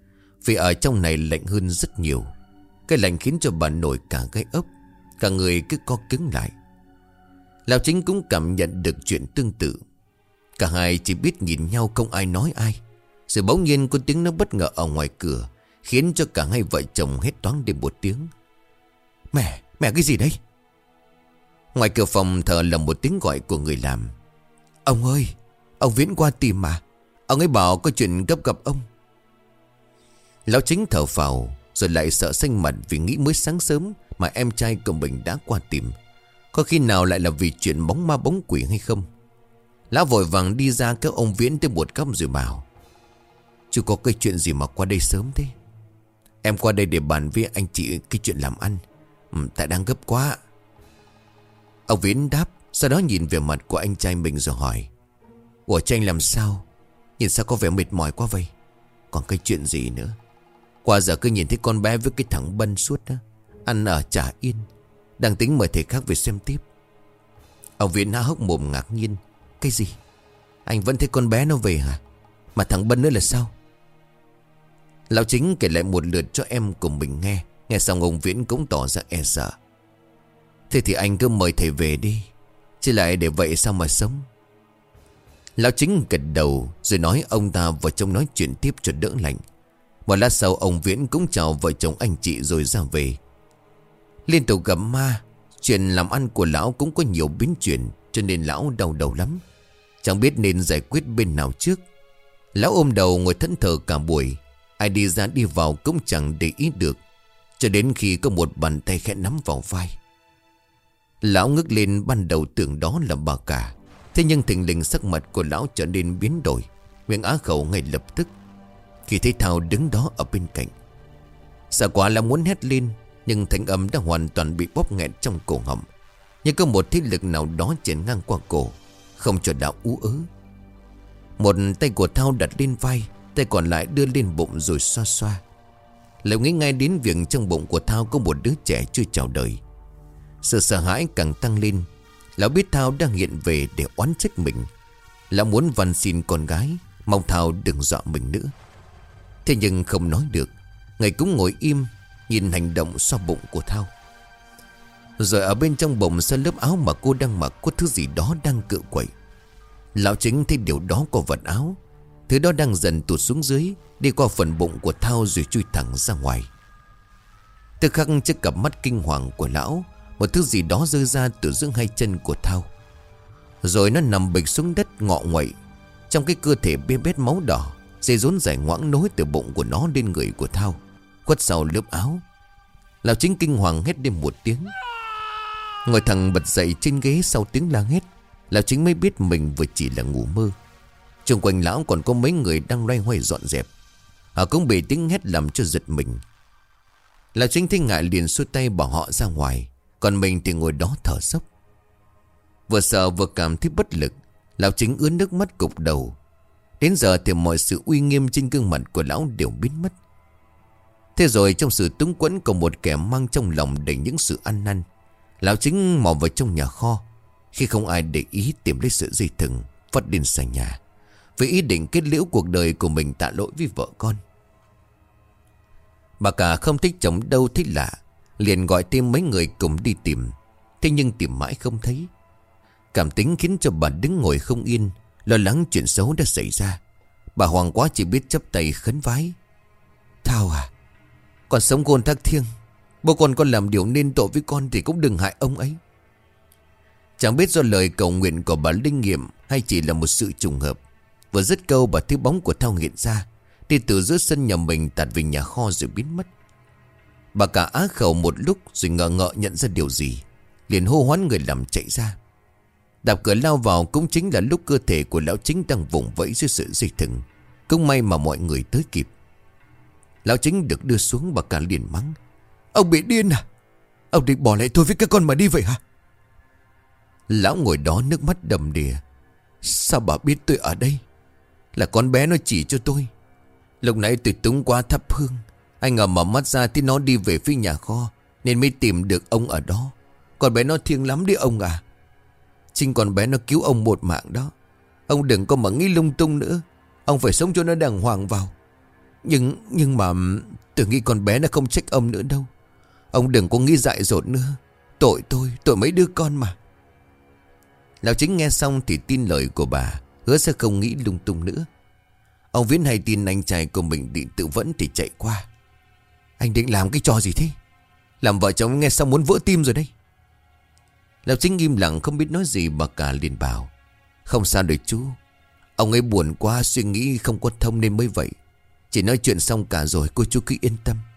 Vì ở trong này lạnh hơn rất nhiều. Cái lạnh khiến cho bà nổi cả gai ốc. Cả người cứ co cứng lại. Lão Chính cũng cảm nhận được chuyện tương tự. Cả hai chỉ biết nhìn nhau không ai nói ai. Rồi bỗng nhiên có tiếng nó bất ngờ ở ngoài cửa, khiến cho cả hai vợ chồng hét toáng lên một tiếng. Mẹ, mẹ cái gì đấy? Ngoài cửa phòng thở là một tiếng gọi của người làm. Ông ơi, ông Viễn qua tìm mà. Ông ấy bảo có chuyện gấp gặp ông. Lão Chính thở phào, rồi lại sợ xanh mặt vì nghĩ mới sáng sớm mà em trai của mình đã qua tìm. Có khi nào lại là vì chuyện bóng ma bóng quỷ hay không? Lão vội vàng đi ra kéo ông Viễn tới một góc rồi bảo. Chứ có cái chuyện gì mà qua đây sớm thế? Em qua đây để bàn với anh chị cái chuyện làm ăn. ừ, Tại đang gấp quá. Ông Viễn đáp, sau đó nhìn về mặt của anh trai mình rồi hỏi. Ủa Tranh làm sao? Nhìn sao có vẻ mệt mỏi quá vậy? Còn cái chuyện gì nữa? Qua giờ cứ nhìn thấy con bé với cái thằng Bân suốt đó, ăn ở chả yên. Đang tính mời thầy khác về xem tiếp. Ông Viễn há hốc mồm ngạc nhiên. Cái gì? Anh vẫn thấy con bé nó về hả? Mà thằng Bân nữa là sao? Lão Chính kể lại một lượt cho em của mình nghe. Nghe xong ông Viễn cũng tỏ ra e sợ. Thế thì anh cứ mời thầy về đi, chứ lại để vậy sao mà sống? Lão Chính gật đầu rồi nói ông ta vào trong nói chuyện tiếp cho đỡ lạnh. Một lát sau ông Viễn cũng chào vợ chồng anh chị rồi ra về. Liên tục gặp ma, chuyện làm ăn của lão cũng có nhiều biến chuyển, cho nên lão đau đầu lắm, chẳng biết nên giải quyết bên nào trước. Lão ôm đầu ngồi thẫn thờ cả buổi. Ai đi ra đi vào cũng chẳng để ý được, cho đến khi có một bàn tay khẽ nắm vào vai. Lão ngước lên, ban đầu tưởng đó là bà cả. Thế nhưng thình lình sắc mặt của lão trở nên biến đổi, miệng á khẩu ngay lập tức khi thấy Thao đứng đó ở bên cạnh. Sợ quá là muốn hét lên, nhưng thanh âm đã hoàn toàn bị bóp nghẹt trong cổ họng, như có một thế lực nào đó chèn ngang qua cổ, không cho lão ú ớ. Một tay của Thao đặt lên vai, tay còn lại đưa lên bụng rồi xoa xoa. Lão nghĩ ngay đến việc trong bụng của Thao có một đứa trẻ chưa chào đời. Sự sợ hãi càng tăng lên. Lão biết Thao đang hiện về để oán trách mình. Lão muốn van xin con gái, mong Thao đừng dọa mình nữa. Thế nhưng không nói được. Ngày cũng ngồi im, nhìn hành động xoa bụng của Thao. Rồi ở bên trong bụng, sau lớp áo mà cô đang mặc, có thứ gì đó đang cựa quậy. Lão Chính thấy điều đó có vật áo. Thứ đó đang dần tụt xuống dưới, đi qua phần bụng của Thao rồi chui thẳng ra ngoài. Tức khắc trước cặp mắt kinh hoàng của lão, một thứ gì đó rơi ra từ giữa hai chân của Thao. Rồi nó nằm bịch xuống đất ngọ nguậy. Trong cái cơ thể bê bết máu đỏ, dây rốn dài ngoãng nối từ bụng của nó lên người của Thao, khuất sau lớp áo. Lão Chính kinh hoàng hét lên một tiếng. Ngồi thẳng bật dậy trên ghế sau tiếng la hét, Lão Chính mới biết mình vừa chỉ là ngủ mơ. Xung quanh lão còn có mấy người đang loay hoay dọn dẹp. Họ cũng bị tiếng hét làm cho giật mình. Lão Chính thấy ngại liền xuôi tay bỏ họ ra ngoài, còn mình thì ngồi đó thở sốc. Vừa sợ vừa cảm thấy bất lực, Lão Chính ướt nước mắt cục đầu. Đến giờ thì mọi sự uy nghiêm trên gương mặt của lão đều biến mất. Thế rồi trong sự túng quẫn của một kẻ mang trong lòng đầy những sự ăn năn, Lão Chính mò vào trong nhà kho. Khi không ai để ý, tìm lấy sợi dây thừng vắt lên sàn nhà, với ý định kết liễu cuộc đời của mình, tạ lỗi với vợ con. Bà cả không thích chồng đâu thấy lạ, liền gọi thêm mấy người cùng đi tìm. Thế nhưng tìm mãi không thấy. Cảm tính khiến cho bà đứng ngồi không yên, lo lắng chuyện xấu đã xảy ra. Bà hoang quá chỉ biết chắp tay khấn vái. Thao à, con sống khôn thác thiêng, bố con con làm điều nên tội với con thì cũng đừng hại ông ấy. Chẳng biết do lời cầu nguyện của bà linh nghiệm hay chỉ là một sự trùng hợp, vừa dứt câu bà thấy bóng của Thao hiện ra, đi từ giữa sân nhà mình tạt về nhà kho rồi biến mất. Bà cả á khẩu một lúc rồi ngờ ngợ nhận ra điều gì, liền hô hoán người làm chạy ra. Đạp cửa lao vào cũng chính là lúc cơ thể của Lão Chính đang vùng vẫy dưới sự dây thừng. Cũng may mà mọi người tới kịp. Lão Chính được đưa xuống, bà cả liền mắng. Ông bị điên à? Ông định bỏ lại tôi với cái con mà đi vậy hả? Lão ngồi đó nước mắt đầm đìa. Sao bà biết tôi ở đây? Là con bé nó chỉ cho tôi. Lúc nãy tôi túng quá thắp hương, anh ngờ mở mắt ra thì nó đi về phía nhà kho, nên mới tìm được ông ở đó. Con bé nó thiêng lắm đấy ông à. Chính con bé nó cứu ông một mạng đó. Ông đừng có mà nghĩ lung tung nữa. Ông phải sống cho nó đàng hoàng vào. Nhưng nhưng mà tôi nghĩ con bé nó không trách ông nữa đâu. Ông đừng có nghĩ dại dột nữa. Tội tôi, tội mấy đứa con mà. Lão Chính nghe xong thì tin lời của bà, hứa sẽ không nghĩ lung tung nữa. Ông Viễn hay tin anh trai của mình định tự vẫn thì chạy qua. Anh định làm cái trò gì thế? Làm vợ chồng nghe xong muốn vỡ tim rồi đây. Lão Chính im lặng không biết nói gì. Bà cả liền bảo: Không sao được chú. Ông ấy buồn quá, suy nghĩ không có thông nên mới vậy. Chỉ nói chuyện xong cả rồi, cô chú cứ yên tâm.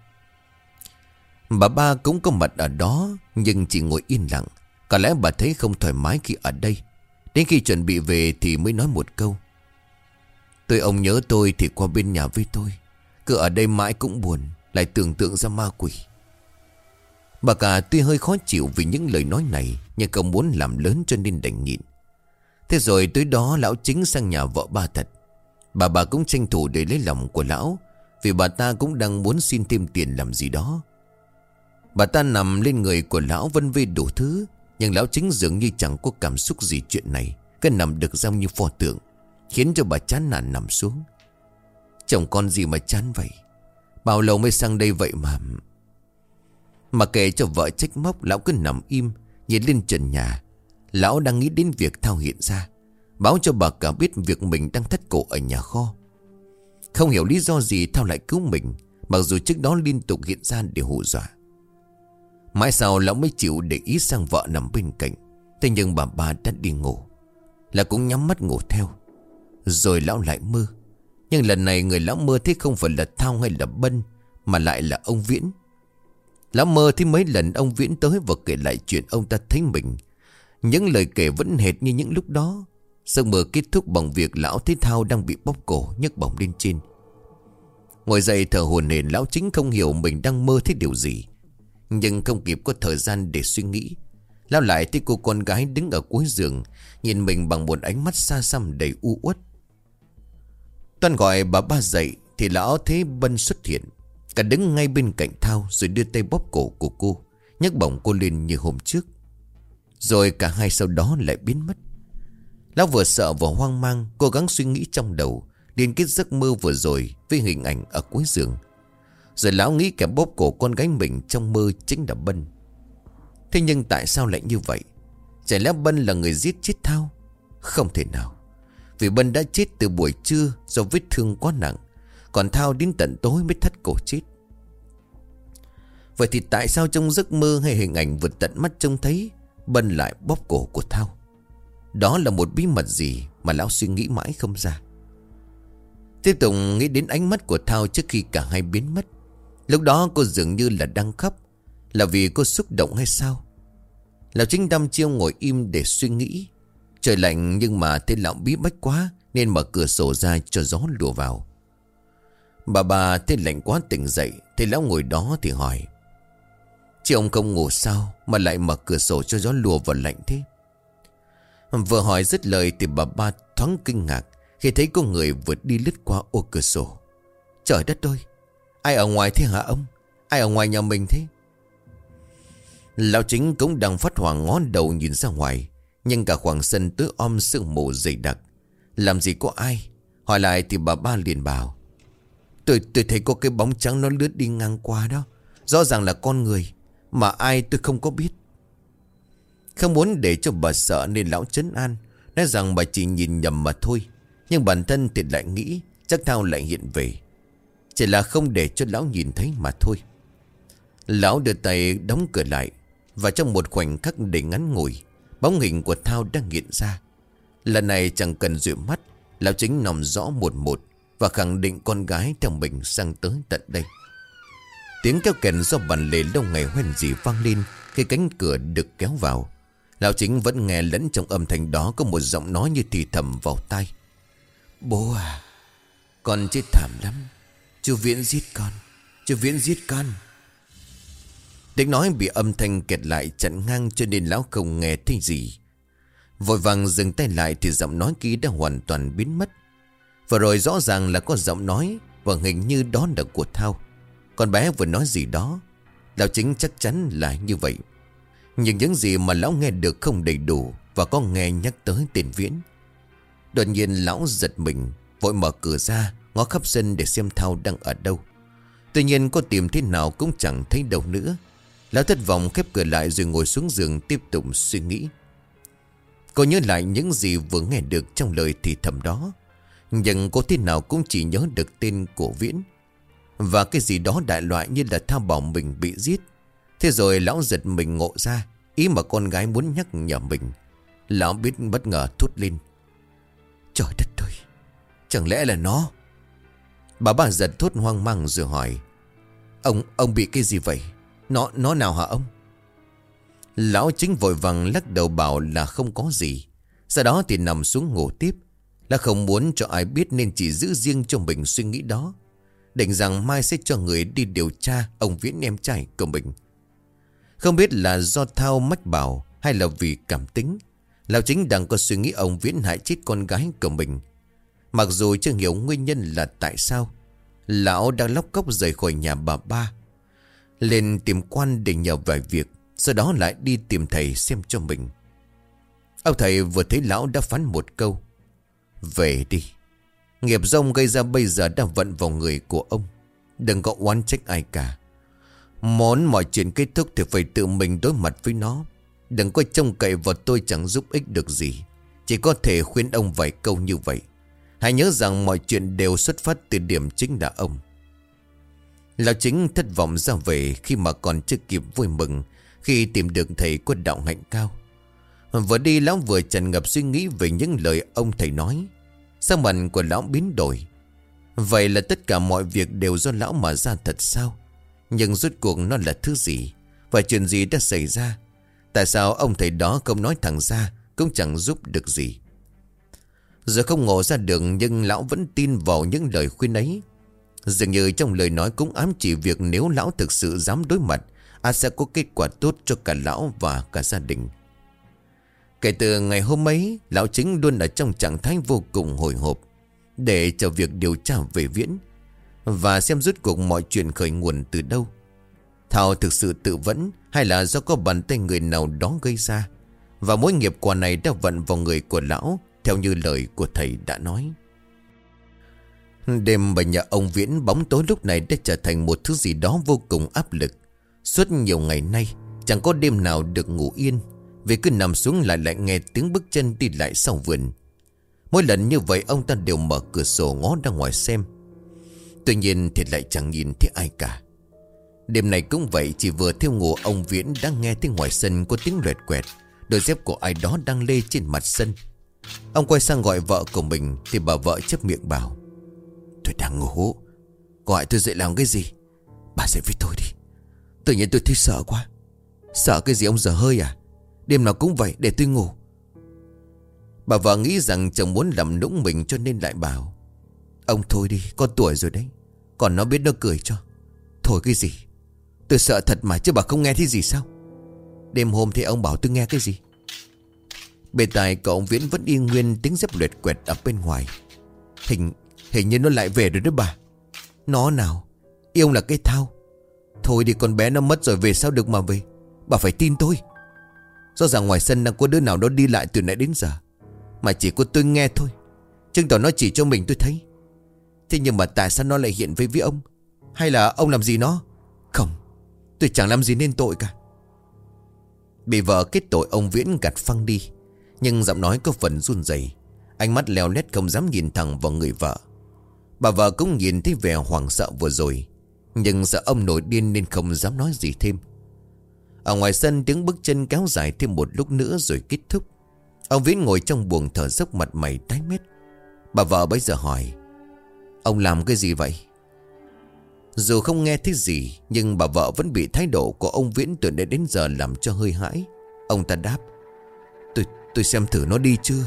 Bà ba cũng có mặt ở đó, nhưng chỉ ngồi yên lặng. Có lẽ bà thấy không thoải mái khi ở đây. Đến khi chuẩn bị về thì mới nói một câu: Tôi ông nhớ tôi thì qua bên nhà với tôi. Cứ ở đây mãi cũng buồn, lại tưởng tượng ra ma quỷ. Bà cả tuy hơi khó chịu vì những lời nói này, nhưng không muốn làm lớn cho nên đành nhịn. Thế rồi tới đó lão Chính sang nhà vợ ba thật. Bà bà cũng tranh thủ để lấy lòng của lão, vì bà ta cũng đang muốn xin thêm tiền làm gì đó. Bà ta nằm lên người của lão vân vê đủ thứ, nhưng lão Chính dường như chẳng có cảm xúc gì chuyện này. Cứ nằm được ra như pho tượng, khiến cho bà chán nản nằm xuống. Chồng con gì mà chán vậy? Bao lâu mới sang đây vậy mà. Mà kể cho vợ trách móc, lão cứ nằm im nhìn lên trần nhà. Lão đang nghĩ đến việc Thao hiện ra, báo cho bà cả biết việc mình đang thất cổ ở nhà kho. Không hiểu lý do gì Thao lại cứu mình, mặc dù trước đó liên tục hiện ra để hù dọa. Mãi sau lão mới chịu để ý sang vợ nằm bên cạnh. Thế nhưng bà ba đã đi ngủ, là cũng nhắm mắt ngủ theo. Rồi lão lại mơ. Nhưng lần này người lão mơ thấy không phải là Thao hay là Bân, mà lại là ông Viễn. Lão mơ thấy mấy lần ông Viễn tới và kể lại chuyện ông ta thấy mình. Những lời kể vẫn hệt như những lúc đó. Giấc mơ kết thúc bằng việc lão thấy Thao đang bị bóp cổ, nhấc bổng lên trên. Ngồi dậy thở hổn hển, lão Chính không hiểu mình đang mơ thấy điều gì. Nhưng không kịp có thời gian để suy nghĩ, lão lại thấy cô con gái đứng ở cuối giường, nhìn mình bằng một ánh mắt xa xăm đầy u uất. Toan gọi bà ba dậy thì lão thấy Bân xuất hiện. Cả đứng ngay bên cạnh Thao, rồi đưa tay bóp cổ của cô, nhấc bổng cô lên như hôm trước. Rồi cả hai sau đó lại biến mất. Lão vừa sợ vừa hoang mang, cố gắng suy nghĩ trong đầu liên kết giấc mơ vừa rồi với hình ảnh ở cuối giường. Rồi lão nghĩ kẻ bóp cổ con gái mình trong mơ chính là Bân. Thế nhưng tại sao lại như vậy? Chả lẽ Bân là người giết chết Thao? Không thể nào, vì Bân đã chết từ buổi trưa do vết thương quá nặng, còn Thao đến tận tối mới thắt cổ chết. Vậy thì tại sao trong giấc mơ hay hình ảnh vượt tận mắt trông thấy, Bân lại bóp cổ của Thao? Đó là một bí mật gì mà lão suy nghĩ mãi không ra. Tiếp tục nghĩ đến ánh mắt của Thao trước khi cả hai biến mất. Lúc đó cô dường như là đang khóc. Là vì cô xúc động hay sao? Lão Chính đăm chiêu ngồi im để suy nghĩ. Trời lạnh nhưng mà thấy lão bí bách quá, nên mở cửa sổ ra cho gió lùa vào. Bà bà thấy lạnh quá tỉnh dậy, thấy lão ngồi đó thì hỏi: Chị ông không ngủ sao mà lại mở cửa sổ cho gió lùa vào lạnh thế? Vừa hỏi dứt lời thì bà ba thoáng kinh ngạc khi thấy có người vượt đi lướt qua ô cửa sổ. Trời đất ơi, ai ở ngoài thế hả ông? Ai ở ngoài nhà mình thế? Lão Chính cũng đang phát hoảng ngó đầu nhìn ra ngoài, nhưng cả khoảng sân tối om sương mù dày đặc, làm gì có ai. Hỏi lại thì bà ba liền bảo: Tôi tôi thấy có cái bóng trắng nó lướt đi ngang qua đó. Rõ ràng là con người, mà ai tôi không có biết. Không muốn để cho bà sợ nên lão trấn an, nói rằng bà chỉ nhìn nhầm mà thôi. Nhưng bản thân thì lại nghĩ chắc Thao lại hiện về, chỉ là không để cho lão nhìn thấy mà thôi. Lão đưa tay đóng cửa lại, và trong một khoảnh khắc để ngắn ngủi, bóng hình của Thao đang hiện ra. Lần này chẳng cần dụi mắt, lão Chính nằm rõ một một và khẳng định con gái theo mình sang tới tận đây. Tiếng kéo kèn do bàn lề lâu ngày hoen dỉ vang lên khi cánh cửa được kéo vào. Lão Chính vẫn nghe lẫn trong âm thanh đó có một giọng nói như thì thầm vào tai: Bố à, con chết thảm lắm. Chú Viễn giết con, chú Viễn giết con. Tiếng nói bị âm thanh kẹt lại chặn ngang cho nên lão không nghe thấy gì. Vội vàng dừng tay lại thì giọng nói kia đã hoàn toàn biến mất. Vừa rồi rõ ràng là có giọng nói, và hình như đó là của Thao. Con bé vừa nói gì đó, lão Chính chắc chắn là như vậy. Nhưng những gì mà lão nghe được không đầy đủ, và có nghe nhắc tới tên Viễn. Đột nhiên lão giật mình, vội mở cửa ra, ngó khắp sân để xem Thao đang ở đâu. Tuy nhiên có tìm thế nào cũng chẳng thấy đâu nữa. Lão thất vọng khép cửa lại rồi ngồi xuống giường tiếp tục suy nghĩ. Cô nhớ lại những gì vừa nghe được trong lời thì thầm đó. Nhưng cô thế nào cũng chỉ nhớ được tên của Viễn. Và cái gì đó đại loại như là Thao bảo mình bị giết. Thế rồi lão giật mình ngộ ra ý mà con gái muốn nhắc nhở mình. Lão biết bất ngờ thốt lên. Trời đất ơi, chẳng lẽ là nó? Bà ba giật thốt hoang mang rồi hỏi. Ông, ông bị cái gì vậy? Nó, nó nào hả ông? Lão Chính vội vàng lắc đầu bảo là không có gì. Sau đó thì nằm xuống ngủ tiếp. Là không muốn cho ai biết nên chỉ giữ riêng cho mình suy nghĩ đó. Định rằng mai sẽ cho người đi điều tra ông Viễn em trai của mình. Không biết là do Thao mách bảo hay là vì cảm tính, Lão Chính đang có suy nghĩ ông Viễn hại chết con gái của mình. Mặc dù chưa hiểu nguyên nhân là tại sao, lão đang lóc cóc rời khỏi nhà bà ba, lên tìm quan để nhờ vài việc, sau đó lại đi tìm thầy xem cho mình. Ông thầy vừa thấy lão đã phán một câu. Về đi. Nghiệp rông gây ra bây giờ đã vận vào người của ông. Đừng có oán trách ai cả. Muốn mọi chuyện kết thúc thì phải tự mình đối mặt với nó. Đừng có trông cậy vào tôi chẳng giúp ích được gì. Chỉ có thể khuyên ông vài câu như vậy. Hãy nhớ rằng mọi chuyện đều xuất phát từ điểm chính là ông. Lão Chính thất vọng ra về khi mà còn chưa kịp vui mừng khi tìm được thầy có đạo hạnh cao. Vừa đi lão vừa tràn ngập suy nghĩ về những lời ông thầy nói. Sắc mặt của lão biến đổi. Vậy là tất cả mọi việc đều do lão mà ra thật sao? Nhưng rốt cuộc nó là thứ gì? Và chuyện gì đã xảy ra? Tại sao ông thầy đó không nói thẳng ra, cũng chẳng giúp được gì? Giờ không ngộ ra được, nhưng lão vẫn tin vào những lời khuyên ấy. Dường như trong lời nói cũng ám chỉ việc nếu lão thực sự dám đối mặt, ắt sẽ có kết quả tốt cho cả lão và cả gia đình. Kể từ ngày hôm ấy, lão Chính luôn ở trong trạng thái vô cùng hồi hộp để chờ việc điều tra về Viễn và xem rốt cuộc mọi chuyện khởi nguồn từ đâu. Thảo thực sự tự vẫn hay là do có bàn tay người nào đó gây ra, và mối nghiệp quả này đã vận vào người của lão theo như lời của thầy đã nói. Đêm ở nhà ông Viễn bóng tối lúc này đã trở thành một thứ gì đó vô cùng áp lực. Suốt nhiều ngày nay chẳng có đêm nào được ngủ yên, vì cứ nằm xuống lại lại nghe tiếng bước chân đi lại sau vườn. Mỗi lần như vậy ông ta đều mở cửa sổ ngó ra ngoài xem. Tuy nhiên thì lại chẳng nhìn thấy ai cả. Đêm này cũng vậy, chỉ vừa thiêu ngủ ông Viễn đang nghe tiếng ngoài sân có tiếng loẹt quẹt, đôi dép của ai đó đang lê trên mặt sân. Ông quay sang gọi vợ của mình thì bà vợ chép miệng bảo. Tôi đang ngủ, gọi tôi dậy làm cái gì? Bà dậy với tôi đi. Tự nhiên tôi thấy sợ quá. Sợ cái gì ông dở hơi à? Đêm nào cũng vậy, để tôi ngủ. Bà vợ nghĩ rằng chồng muốn làm nũng mình cho nên lại bảo. Ông thôi đi, có tuổi rồi đấy. Còn nó biết nó cười cho. Thôi cái gì? Tôi sợ thật mà, chứ bà không nghe thấy gì sao? Đêm hôm thì ông bảo tôi nghe cái gì? Bề tai của ông Viễn vẫn y nguyên tiếng dép luyệt quẹt ở bên ngoài. Hình Hình như nó lại về rồi đó bà. Nó nào? Yêu là cái Thao. Thôi đi, con bé nó mất rồi, về sao được mà về? Bà phải tin tôi. Rõ ràng ngoài sân đang có đứa nào đó đi lại từ nãy đến giờ, mà chỉ có tôi nghe thôi, chứng tỏ nó chỉ cho mình tôi thấy. Thế nhưng mà tại sao nó lại hiện với với ông? Hay là ông làm gì nó? Không, tôi chẳng làm gì nên tội cả. Bị vợ kết tội, ông Viễn gạt phăng đi, nhưng giọng nói có phần run rẩy, ánh mắt leo lét không dám nhìn thẳng vào người vợ. Bà vợ cũng nhìn thấy vẻ hoảng sợ vừa rồi, nhưng sợ ông nổi điên nên không dám nói gì thêm. Ở ngoài sân tiếng bước chân kéo dài thêm một lúc nữa rồi kết thúc. Ông Viễn ngồi trong buồng thở dốc, mặt mày tái mét. Bà vợ bấy giờ hỏi. Ông làm cái gì vậy? Dù không nghe thấy gì, nhưng bà vợ vẫn bị thái độ của ông Viễn từ nãy đến giờ làm cho hơi hãi. Ông ta đáp. Tôi, tôi xem thử nó đi chưa.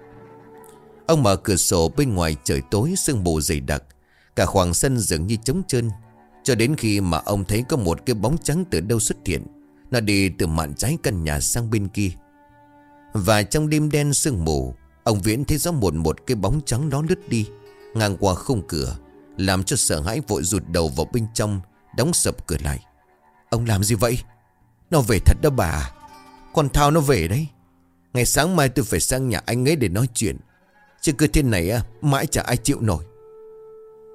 Ông mở cửa sổ, bên ngoài trời tối, sương mù dày đặc, cả khoảng sân dường như trống trơn, cho đến khi mà ông thấy có một cái bóng trắng từ đâu xuất hiện. Nó đi từ mạn trái căn nhà sang bên kia. Và trong đêm đen sương mù, ông Viễn thấy rõ một một cái bóng trắng đó lướt đi ngang qua khung cửa, làm cho sợ hãi vội rụt đầu vào bên trong, đóng sập cửa lại. Ông làm gì vậy? Nó về thật đó bà. Con Thao nó về đấy. Ngày sáng mai tôi phải sang nhà anh ấy để nói chuyện, chứ cứ thế này á, mãi chả ai chịu nổi.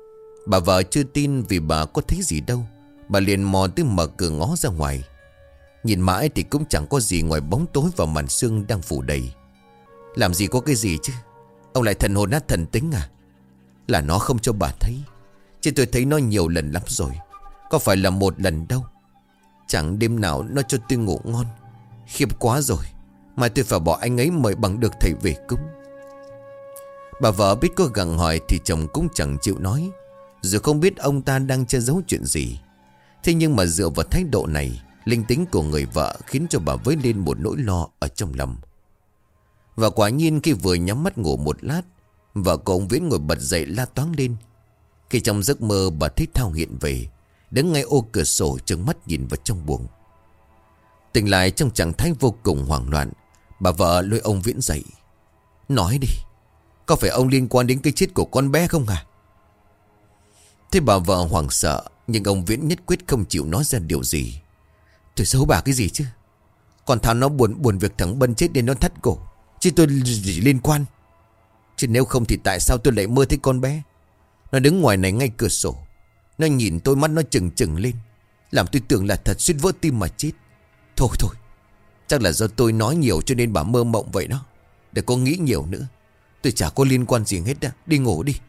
Bà vợ chưa tin vì bà có thấy gì đâu. Bà liền mò tới mở cửa ngó ra ngoài. Nhìn mãi thì cũng chẳng có gì ngoài bóng tối và màn sương đang phủ đầy. Làm gì có cái gì chứ? Ông lại thần hồn nát thần tính à? Là nó không cho bà thấy, chứ tôi thấy nó nhiều lần lắm rồi. Có phải là một lần đâu. Chẳng đêm nào nó cho tôi ngủ ngon. Khiếp quá rồi. Mai tôi phải bỏ anh ấy mời bằng được thầy về cúng. Bà vợ biết có gặng hỏi thì chồng cũng chẳng chịu nói, dù không biết ông ta đang che giấu chuyện gì. Thế nhưng mà dựa vào thái độ này, linh tính của người vợ khiến cho bà vơi lên một nỗi lo ở trong lòng. Và quả nhiên khi vừa nhắm mắt ngủ một lát, vợ của ông Viễn ngồi bật dậy la toáng lên. Khi trong giấc mơ bà thấy Thao hiện về, đứng ngay ô cửa sổ trừng mắt nhìn vào trong buồng. Tỉnh lại trong trạng thái vô cùng hoảng loạn, bà vợ lôi ông Viễn dậy. Nói đi, có phải ông liên quan đến cái chết của con bé không hả? Thế bà vợ hoảng sợ, nhưng ông Viễn nhất quyết không chịu nói ra điều gì. Tôi giấu bà cái gì chứ? Còn Thảo nó buồn buồn việc thằng Bân chết nên nó thắt cổ, chứ tôi gì liên quan. Chứ nếu không thì tại sao tôi lại mơ thấy con bé? Nó đứng ngoài này ngay cửa sổ, nó nhìn tôi, mắt nó trừng trừng lên, làm tôi tưởng là thật, suýt vỡ tim mà chết. Thôi thôi, chắc là do tôi nói nhiều cho nên bà mơ mộng vậy đó. Đừng có nghĩ nhiều nữa. Tôi chả có liên quan gì hết đó. Đi ngủ đi.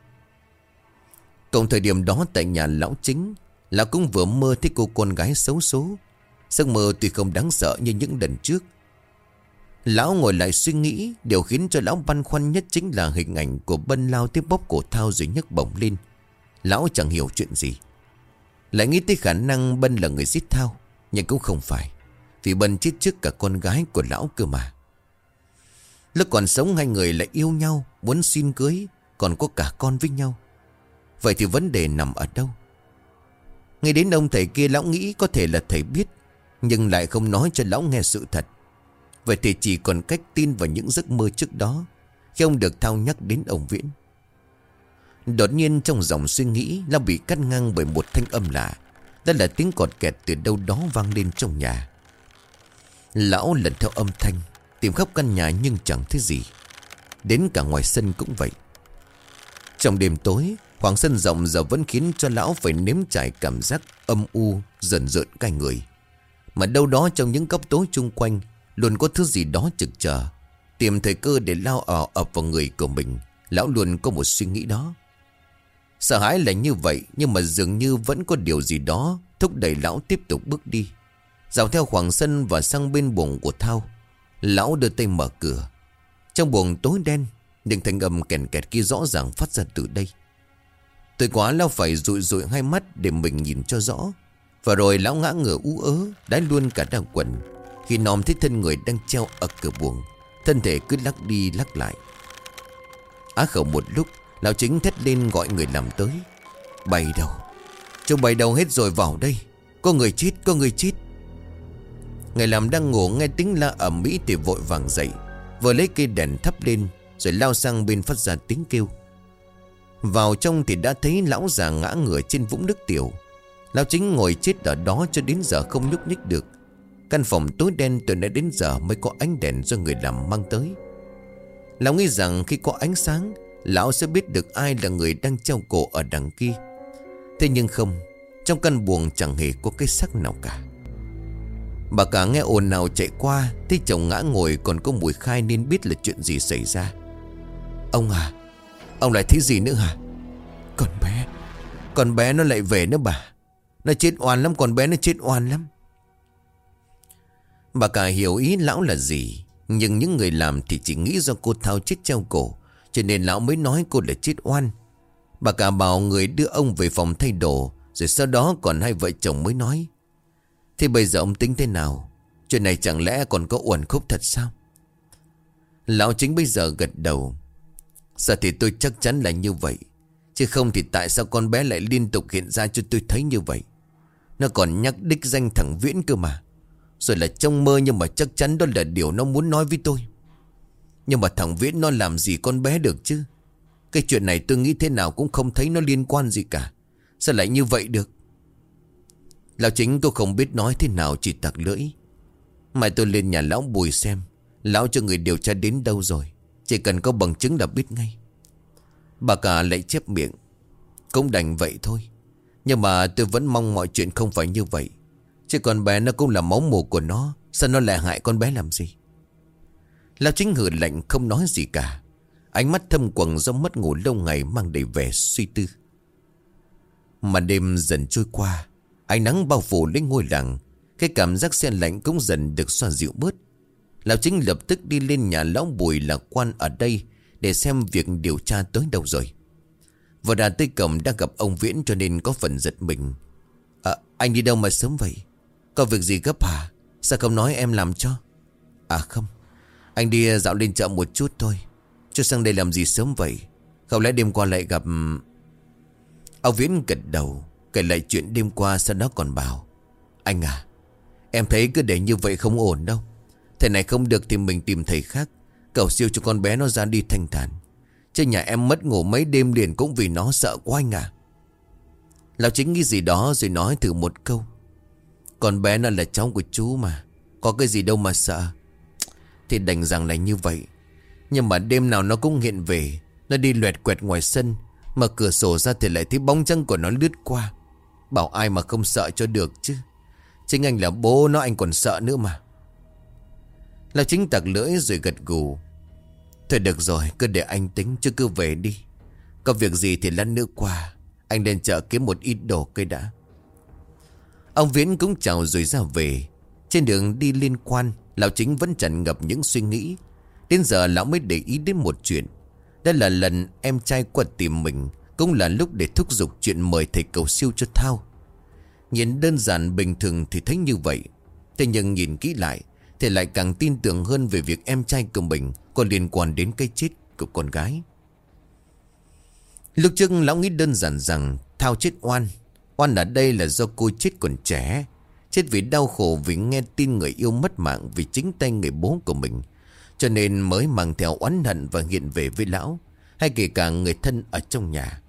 Cùng thời điểm đó tại nhà lão Chính, lão cũng vừa mơ thấy cô con gái xấu số. Giấc mơ tuy không đáng sợ như những lần trước. Lão ngồi lại suy nghĩ. Điều khiến cho lão băn khoăn nhất chính là hình ảnh của Bân lao tiếp bóp cổ Thao rồi nhấc bổng lên. Lão chẳng hiểu chuyện gì. Lại nghĩ tới khả năng Bân là người giết Thao. Nhưng cũng không phải, vì Bân chết trước cả con gái của lão cơ mà. Lúc còn sống hai người lại yêu nhau, muốn xin cưới, còn có cả con với nhau. Vậy thì vấn đề nằm ở đâu? Ngay đến ông thầy kia lão nghĩ có thể là thầy biết, nhưng lại không nói cho lão nghe sự thật. Vậy thì chỉ còn cách tin vào những giấc mơ trước đó, khi ông được Thao nhắc đến ông Viễn. Đột nhiên trong dòng suy nghĩ, lão bị cắt ngang bởi một thanh âm lạ. Đó là tiếng cọt kẹt từ đâu đó vang lên trong nhà. Lão lần theo âm thanh, tìm khắp căn nhà nhưng chẳng thấy gì. Đến cả ngoài sân cũng vậy. Trong đêm tối, khoảng sân rộng giờ vẫn khiến cho lão phải nếm trải cảm giác âm u, dần dợn cay người. Mà đâu đó trong những góc tối chung quanh luôn có thứ gì đó trực chờ, tìm thời cơ để lao ảo ập vào người của mình. Lão luôn có một suy nghĩ đó. Sợ hãi là như vậy, nhưng mà dường như vẫn có điều gì đó thúc đẩy lão tiếp tục bước đi. Dạo theo khoảng sân và sang bên buồng của Thao. Lão đưa tay mở cửa. Trong buồng tối đen, nhưng thanh âm kèn kẹt kia rõ ràng phát ra từ đây. Tôi quá lão phải dụi dụi hai mắt để mình nhìn cho rõ. Và rồi lão ngã ngửa ú ớ, đái luôn cả đau quần khi nòm thấy thân người đang treo ở cửa buồng. Thân thể cứ lắc đi lắc lại. Á khẩu một lúc, lão Chính thét lên gọi người làm tới. Bày đầu, chúng bày đầu hết rồi, vào đây. Có người chết, có người chết. Người làm đang ngủ nghe tiếng la ầm ĩ thì vội vàng dậy, vừa lấy cây đèn thắp lên, rồi lao sang bên phát ra tiếng kêu. Vào trong thì đã thấy lão già ngã ngửa trên vũng nước tiểu. Lão Chính ngồi chết ở đó cho đến giờ không nhúc nhích được. Căn phòng tối đen từ nãy đến giờ mới có ánh đèn do người làm mang tới. Lão nghĩ rằng khi có ánh sáng, lão sẽ biết được ai là người đang treo cổ ở đằng kia. Thế nhưng không, trong căn buồng chẳng hề có cái xác nào cả. Bà cả nghe ồn nào chạy qua, thấy chồng ngã ngồi còn có mùi khai nên biết là chuyện gì xảy ra. Ông à, ông lại thấy gì nữa hả? Con bé, con bé nó lại về nữa bà. Nó chết oan lắm, con bé nó chết oan lắm. Bà cả hiểu ý lão là gì, nhưng những người làm thì chỉ nghĩ do cô Thao chết treo cổ, cho nên lão mới nói cô là chết oan. Bà cả bảo người đưa ông về phòng thay đồ, rồi sau đó còn hai vợ chồng mới nói. Thế bây giờ ông tính thế nào? Chuyện này chẳng lẽ còn có uẩn khúc thật sao? Lão Chính bây giờ gật đầu. Giờ thì tôi chắc chắn là như vậy, chứ không thì tại sao con bé lại liên tục hiện ra cho tôi thấy như vậy? Nó còn nhắc đích danh thằng Viễn cơ mà. Rồi là trong mơ, nhưng mà chắc chắn đó là điều nó muốn nói với tôi. Nhưng mà thằng Viễn nó làm gì con bé được chứ? Cái chuyện này tôi nghĩ thế nào cũng không thấy nó liên quan gì cả. Sao lại như vậy được? Lão Chính tôi không biết nói thế nào, chỉ tặc lưỡi. Mai tôi lên nhà lão Bùi xem lão cho người điều tra đến đâu rồi. Chỉ cần có bằng chứng là biết ngay. Bà cả lại chép miệng. Cũng đành vậy thôi. Nhưng mà tôi vẫn mong mọi chuyện không phải như vậy. Chứ con bé nó cũng là máu mủ của nó. Sao nó lại hại con bé làm gì? Lão Chính hừ lạnh không nói gì cả. Ánh mắt thâm quầng do mất ngủ lâu ngày mang đầy vẻ suy tư. Mà đêm dần trôi qua, ánh nắng bao phủ lên ngôi làng. Cái cảm giác se lạnh cũng dần được xoa dịu bớt. Lão Chính lập tức đi lên nhà lão Bùi là quan ở đây để xem việc điều tra tới đâu rồi. Vừa đà tới cổng đã gặp ông Viễn cho nên có phần giật mình. À, anh đi đâu mà sớm vậy? Có việc gì gấp hả? Sao không nói em làm cho? À không, anh đi dạo lên chợ một chút thôi. Chứ sang đây làm gì sớm vậy? Không lẽ đêm qua lại gặp... Ông Viễn gật đầu, kể lại chuyện đêm qua, sau đó còn bảo: Anh à, em thấy cứ để như vậy không ổn đâu. Thầy này không được thì mình tìm thầy khác, cầu siêu cho con bé nó ra đi thanh thản. Chứ nhà em mất ngủ mấy đêm liền cũng vì nó, sợ quá anh à. Lão Chính nghĩ gì đó rồi nói thử một câu: Con bé nó là cháu của chú mà, có cái gì đâu mà sợ. Thì đành rằng là như vậy. Nhưng mà đêm nào nó cũng hiện về. Nó đi loẹt quẹt ngoài sân, mở cửa sổ ra thì lại thấy bóng chân của nó lướt qua. Bảo ai mà không sợ cho được chứ. Chính anh là bố nó anh còn sợ nữa mà. Lão Chính tặc lưỡi rồi gật gù: Thôi được rồi, cứ để anh tính, chứ cứ về đi. Có việc gì thì lát nữa qua. Anh lên chợ kiếm một ít đồ cây đã. Ông Viễn cũng chào rồi ra về. Trên đường đi liên quan, lão Chính vẫn tràn ngập những suy nghĩ. Đến giờ lão mới để ý đến một chuyện. Đây là lần em trai qua tìm mình, cũng là lúc để thúc giục chuyện mời thầy cầu siêu cho Thao. Nhìn đơn giản bình thường thì thấy như vậy. Thế nhưng nhìn kỹ lại thì lại càng tin tưởng hơn về việc em trai của mình có liên quan đến cái chết của con gái. Lúc trước lão nghĩ đơn giản rằng Thao chết oan. Oan ở đây là do cô chết còn trẻ, chết vì đau khổ vì nghe tin người yêu mất mạng vì chính tay người bố của mình, cho nên mới mang theo oán hận và hiện về với lão, hay kể cả người thân ở trong nhà.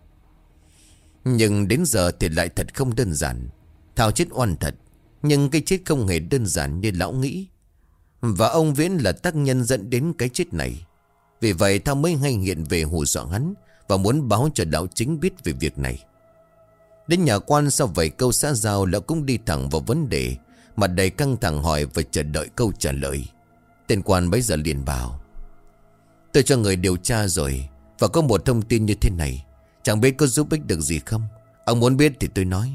Nhưng đến giờ thì lại thật không đơn giản. Thao chết oan thật, nhưng cái chết không hề đơn giản như lão nghĩ. Và ông Viễn là tác nhân dẫn đến cái chết này. Vì vậy Thao mới hay hiện về hù dọa hắn và muốn báo cho lão Chính biết về việc này. Đến nhà quan sau vài câu xã giao, lão cũng đi thẳng vào vấn đề, mặt đầy căng thẳng hỏi và chờ đợi câu trả lời. Tên quan bấy giờ liền bảo: Tôi cho người điều tra rồi, và có một thông tin như thế này, chẳng biết có giúp ích được gì không. Ông muốn biết thì tôi nói.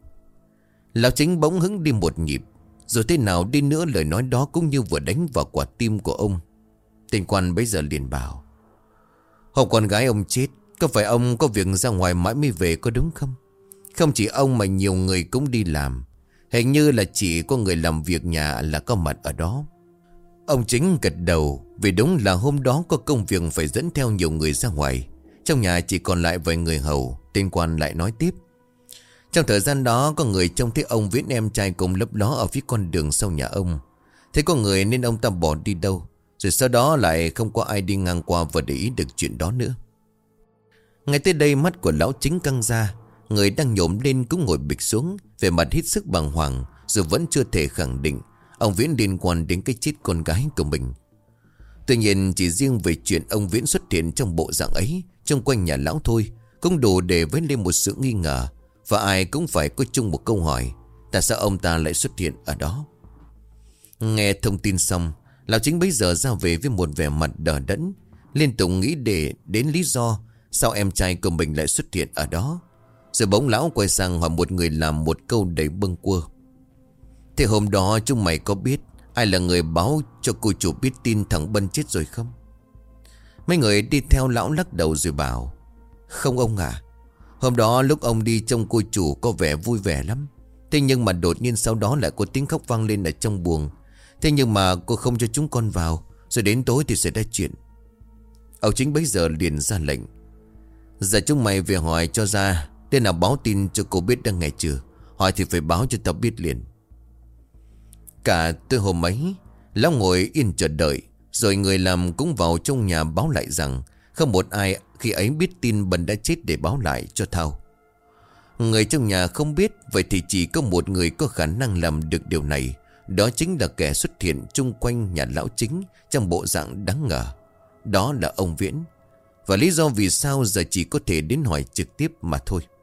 Lão Chính bỗng hứng đi một nhịp. Rồi thế nào đi nữa lời nói đó cũng như vừa đánh vào quả tim của ông. Tên quan bấy giờ liền bảo: Hôm con gái ông chết, có phải ông có việc ra ngoài mãi mới về có đúng không? Không chỉ ông mà nhiều người cũng đi làm. Hình như là chỉ có người làm việc nhà là có mặt ở đó. Ông Chính gật đầu, vì đúng là hôm đó có công việc phải dẫn theo nhiều người ra ngoài. Trong nhà chỉ còn lại vài người hầu. Tên quan lại nói tiếp: Trong thời gian đó có người trông thấy ông Viễn em trai cùng lấp ló ở phía con đường sau nhà ông. Thấy có người nên ông ta bỏ đi đâu, rồi sau đó lại không có ai đi ngang qua và để ý được chuyện đó nữa. Ngay tới đây mắt của lão Chính căng ra. Người đang nhổm lên cũng ngồi bịch xuống, về mặt hết sức bàng hoàng, rồi vẫn chưa thể khẳng định ông Viễn liên quan đến cái chết con gái của mình. Tuy nhiên chỉ riêng về chuyện ông Viễn xuất hiện trong bộ dạng ấy trong quanh nhà lão thôi cũng đủ để vén lên một sự nghi ngờ. Và ai cũng phải có chung một câu hỏi: tại sao ông ta lại xuất hiện ở đó? Nghe thông tin xong, lão Chính bấy giờ ra về với một vẻ mặt đờ đẫn, liên tục nghĩ để đến lý do sao em trai của mình lại xuất hiện ở đó. Rồi bỗng lão quay sang hỏi một người làm một câu đầy bâng quơ: Thế hôm đó chúng mày có biết ai là người báo cho cô chủ biết tin thằng Bân chết rồi không? Mấy người đi theo lão lắc đầu rồi bảo: Không ông à. Hôm đó lúc ông đi trông cô chủ có vẻ vui vẻ lắm. Thế nhưng mà đột nhiên sau đó lại có tiếng khóc vang lên ở trong buồng. Thế nhưng mà cô không cho chúng con vào, rồi đến tối thì xảy ra chuyện. Ông Chính bấy giờ liền ra lệnh: Giờ chúng mày về hỏi cho ra tên nào báo tin cho cô biết đang ngày trưa. Hỏi thì phải báo cho tao biết liền. Cả tới hôm ấy, lão ngồi yên chờ đợi. Rồi người làm cũng vào trong nhà báo lại rằng không một ai khi ấy biết tin Bân đã chết để báo lại cho Thao. Người trong nhà không biết, vậy thì chỉ có một người có khả năng làm được điều này. Đó chính là kẻ xuất hiện chung quanh nhà lão Chính trong bộ dạng đáng ngờ. Đó là ông Viễn. Và lý do vì sao giờ chỉ có thể đến hỏi trực tiếp mà thôi.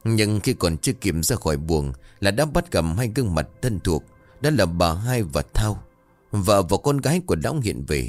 Nhưng khi còn chưa kịp ra khỏi buồng là đã bắt gặp hai gương mặt thân thuộc. Đó là bà Hai và Thao, vợ và con gái của lão hiện về.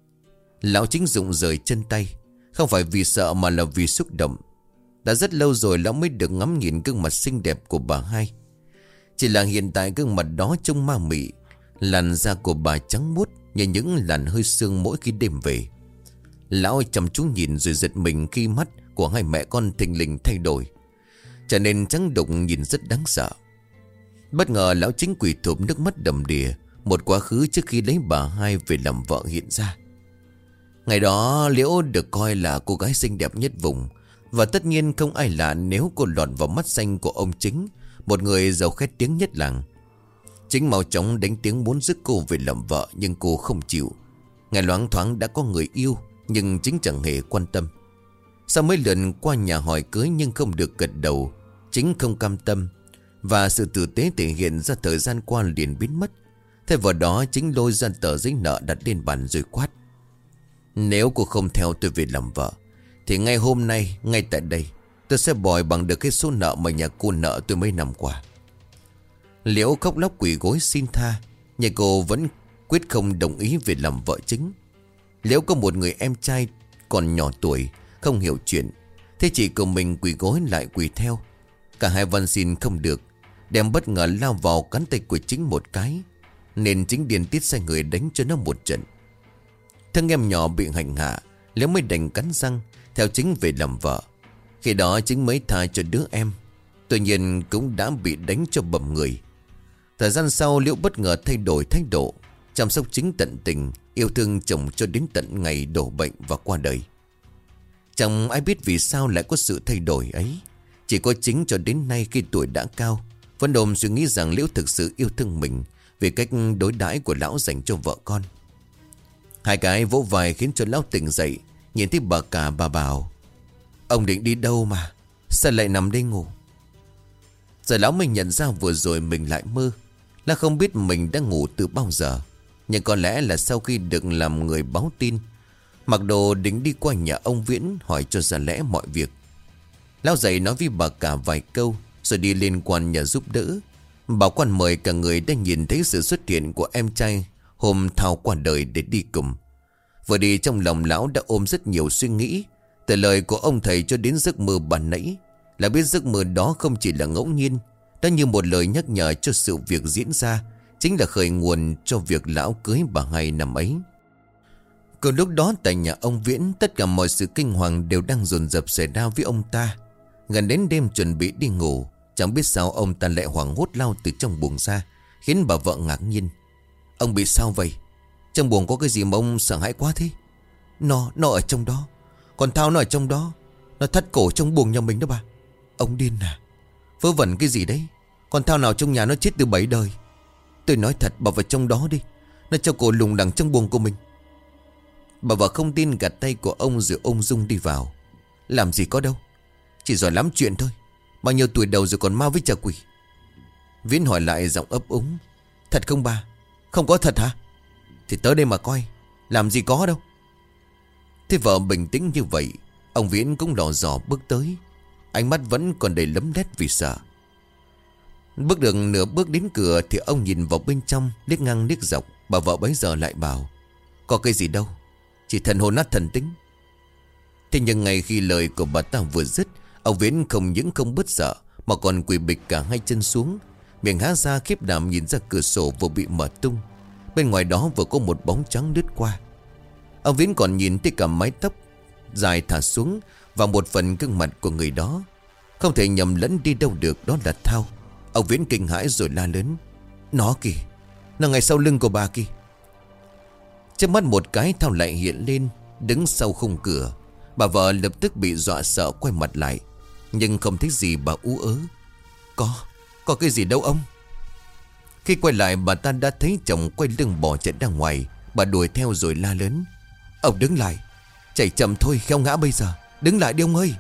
Lão Chính rụng rời chân tay, không phải vì sợ mà là vì xúc động. Đã rất lâu rồi lão mới được ngắm nhìn gương mặt xinh đẹp của bà Hai. Chỉ là hiện tại gương mặt đó trông ma mị. Làn da của bà trắng muốt như những làn hơi sương mỗi khi đêm về. Lão chăm chú nhìn rồi giật mình khi mắt của hai mẹ con thình lình thay đổi, trở nên trắng đục nhìn rất đáng sợ. Bất ngờ lão Chính quỳ thụp nước mắt đầm đìa. Một quá khứ trước khi lấy bà Hai về làm vợ hiện ra. Ngày đó Liễu được coi là cô gái xinh đẹp nhất vùng. Và tất nhiên không ai lạ nếu cô lọt vào mắt xanh của ông Chính, một người giàu khét tiếng nhất làng. Chính mau chóng đánh tiếng muốn rước cô về làm vợ, nhưng cô không chịu. Ngày loáng thoáng đã có người yêu, nhưng Chính chẳng hề quan tâm. Sau mấy lần qua nhà hỏi cưới nhưng không được gật đầu, Chính không cam tâm. Và sự tử tế thể hiện ra thời gian qua liền biến mất. Thay vào đó Chính lôi ra tờ giấy nợ đặt lên bàn rồi quát: Nếu cô không theo tôi về làm vợ thì ngay hôm nay, ngay tại đây, tôi sẽ bồi bằng được cái số nợ mà nhà cô nợ tôi mấy năm qua. Liễu khóc lóc quỳ gối xin tha, nhưng cô vẫn quyết không đồng ý về làm vợ Chính. Liễu có một người em trai còn nhỏ tuổi, không hiểu chuyện, thế chị của mình quỳ gối lại quỳ theo. Cả hai van xin không được, đem bất ngờ lao vào cắn tay của Chính một cái, nên Chính điên tiết sai người đánh cho nó một trận. Thân em nhỏ bị hành hạ, Liễu mới đành cắn răng theo Chính về làm vợ. Khi đó Chính mới tha cho đứa em, tuy nhiên cũng đã bị đánh cho bầm người. Thời gian sau Liễu bất ngờ thay đổi thái độ, chăm sóc Chính tận tình, yêu thương chồng cho đến tận ngày đổ bệnh và qua đời. Chẳng ai biết vì sao lại có sự thay đổi ấy. Chỉ có Chính cho đến nay khi tuổi đã cao vẫn ôm suy nghĩ rằng Liễu thực sự yêu thương mình vì cách đối đãi của lão dành cho vợ con. Hai cái vỗ vai khiến cho lão tỉnh dậy. Nhìn thấy bà cả, bà bảo: Ông định đi đâu mà sao lại nằm đây ngủ? Giờ lão mình nhận ra vừa rồi mình lại mơ. Là không biết mình đã ngủ từ bao giờ, nhưng có lẽ là sau khi được làm người báo tin, mặc đồ định đi qua nhà ông Viễn hỏi cho ra lẽ mọi việc. Lão dậy nói với bà cả vài câu rồi đi lên quan nhà giúp đỡ. Bảo quan mời cả người đã nhìn thấy sự xuất hiện của em trai hôm Thao qua đời để đi cùng. Vừa đi trong lòng lão đã ôm rất nhiều suy nghĩ. Từ lời của ông thầy cho đến giấc mơ ban nãy, là biết giấc mơ đó không chỉ là ngẫu nhiên, đã như một lời nhắc nhở cho sự việc diễn ra, chính là khởi nguồn cho việc lão cưới bà Hai năm ấy. Còn lúc đó tại nhà ông Viễn, tất cả mọi sự kinh hoàng đều đang dồn dập xảy ra với ông ta. Gần đến đêm chuẩn bị đi ngủ, chẳng biết sao ông ta lại hoảng hốt lao từ trong buồng ra, khiến bà vợ ngạc nhiên. Ông bị sao vậy? Trong buồng có cái gì mà ông sợ hãi quá thế? Nó, nó ở trong đó. Còn Thao nó ở trong đó. Nó thắt cổ trong buồng nhà mình đó bà. Ông điên à? Vớ vẩn cái gì đấy? Còn Thao nào trong nhà nó chết từ bảy đời. Tôi nói thật, bà vào trong đó đi. Nó cho cổ lùng đằng trong buồng của mình. Bà vợ không tin gạt tay của ông rồi ôm Dung đi vào. Làm gì có đâu, chỉ giỏi lắm chuyện thôi. Bao nhiêu tuổi đầu rồi còn ma với trà quỷ. Viễn hỏi lại giọng ấp úng. Thật không bà? Không có thật hả? Thì tới đây mà coi. Làm gì có đâu. Thế vợ bình tĩnh như vậy, ông Viễn cũng lò dò bước tới. Ánh mắt vẫn còn đầy lấm lét vì sợ. Bước được nửa bước đến cửa thì ông nhìn vào bên trong, liếc ngang liếc dọc. Bà vợ bấy giờ lại bảo: Có cái gì đâu, chỉ thần hồn nát thần tính. Thế nhưng ngay khi lời của bà ta vừa dứt, ông Viễn không những không bớt sợ mà còn quỳ bịch cả hai chân xuống, miệng há ra khiếp đảm nhìn ra cửa sổ vừa bị mở tung. Bên ngoài đó vừa có một bóng trắng lướt qua. Ông Viễn còn nhìn thấy cả mái tóc dài thả xuống và một phần gương mặt của người đó. Không thể nhầm lẫn đi đâu được, đó là Thao. Ông Viễn kinh hãi rồi la lớn: Nó kìa, nó ngay sau lưng của bà kìa. Trước mắt một cái Thao lại hiện lên, đứng sau khung cửa. Bà vợ lập tức bị dọa sợ quay mặt lại, nhưng không thấy gì bà ú ớ: Có, có cái gì đâu ông. Khi quay lại bà ta đã thấy chồng quay lưng bỏ chạy ra ngoài. Bà đuổi theo rồi la lớn: Ông đứng lại, chạy chậm thôi khéo ngã bây giờ. Đứng lại đi ông ơi.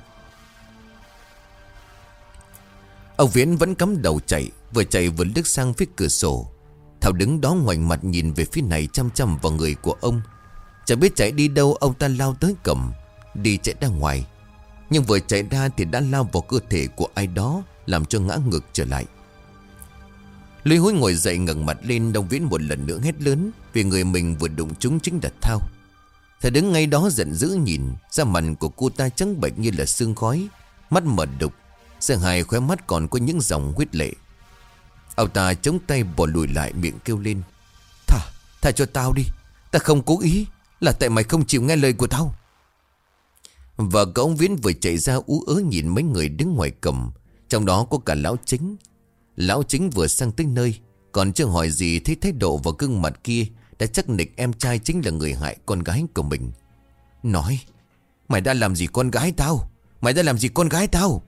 Ông Viễn vẫn cắm đầu chạy, vừa chạy vừa liếc sang phía cửa sổ. Thảo đứng đó ngoảnh mặt nhìn về phía này, chăm chăm vào người của ông. Chẳng biết chạy đi đâu, ông ta lao tới cầm đi chạy ra ngoài. Nhưng vừa chạy ra thì đã lao vào cơ thể của ai đó, làm cho ngã ngược trở lại. Lũy húi ngồi dậy ngẩng mặt lên, Đông Viễn một lần nữa hét lớn, vì người mình vừa đụng trúng chính là Thao. Thầy đứng ngay đó giận dữ nhìn, da mặt của cô ta trắng bệch như là sương khói, mắt mở đục, giữa hai khóe mắt còn có những dòng huyết lệ. Ông ta chống tay bỏ lùi lại, miệng kêu lên: Thả, thả cho tao đi, ta không cố ý, là tại mày không chịu nghe lời của tao. Và cậu ông Viễn vừa chạy ra ú ớ nhìn mấy người đứng ngoài cầm, trong đó có cả lão chính. Lão chính vừa sang tới nơi, còn chưa hỏi gì thấy thái độ và gương mặt kia đã chắc nịch em trai chính là người hại con gái của mình. Nói: Mày đã làm gì con gái tao? Mày đã làm gì con gái tao?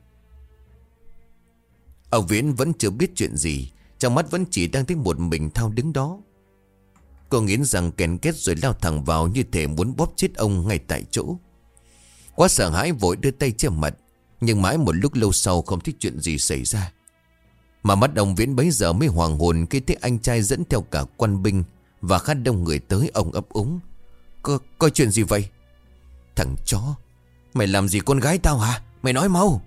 Ông Viễn vẫn chưa biết chuyện gì, trong mắt vẫn chỉ đang thấy một mình Thao đứng đó. Cô nghiến răng kèn két rồi lao thẳng vào, như thể muốn bóp chết ông ngay tại chỗ. Quá sợ hãi vội đưa tay che mặt, nhưng mãi một lúc lâu sau không thấy chuyện gì xảy ra. Mà mắt ông Viễn bấy giờ mới hoàng hồn khi thấy anh trai dẫn theo cả quan binh và khá đông người tới. Ông ấp úng: Có, có chuyện gì vậy? Thằng chó, mày làm gì con gái tao hả? Mày nói mau.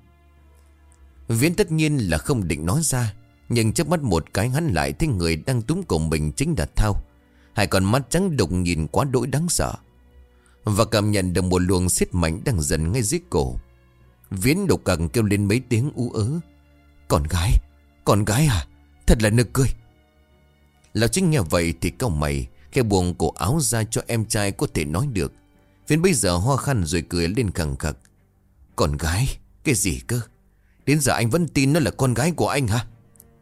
Viễn tất nhiên là không định nói ra, nhưng chớp mắt một cái hắn lại thấy người đang túm cổ mình chính là Thao. Hai con mắt trắng đục nhìn quá đỗi đáng sợ, và cảm nhận được một luồng xiết mạnh đang dần ngay dưới cổ. Viễn đục cẳng kêu lên mấy tiếng ú ớ: Con gái, con gái à? Thật là nực cười. Lão Chính nghe vậy thì cau mày, khẽ buông cổ áo ra cho em trai có thể nói được. Viễn bây giờ ho khăn rồi cười lên khằng khặc: Con gái? Cái gì cơ? Đến giờ anh vẫn tin nó là con gái của anh hả?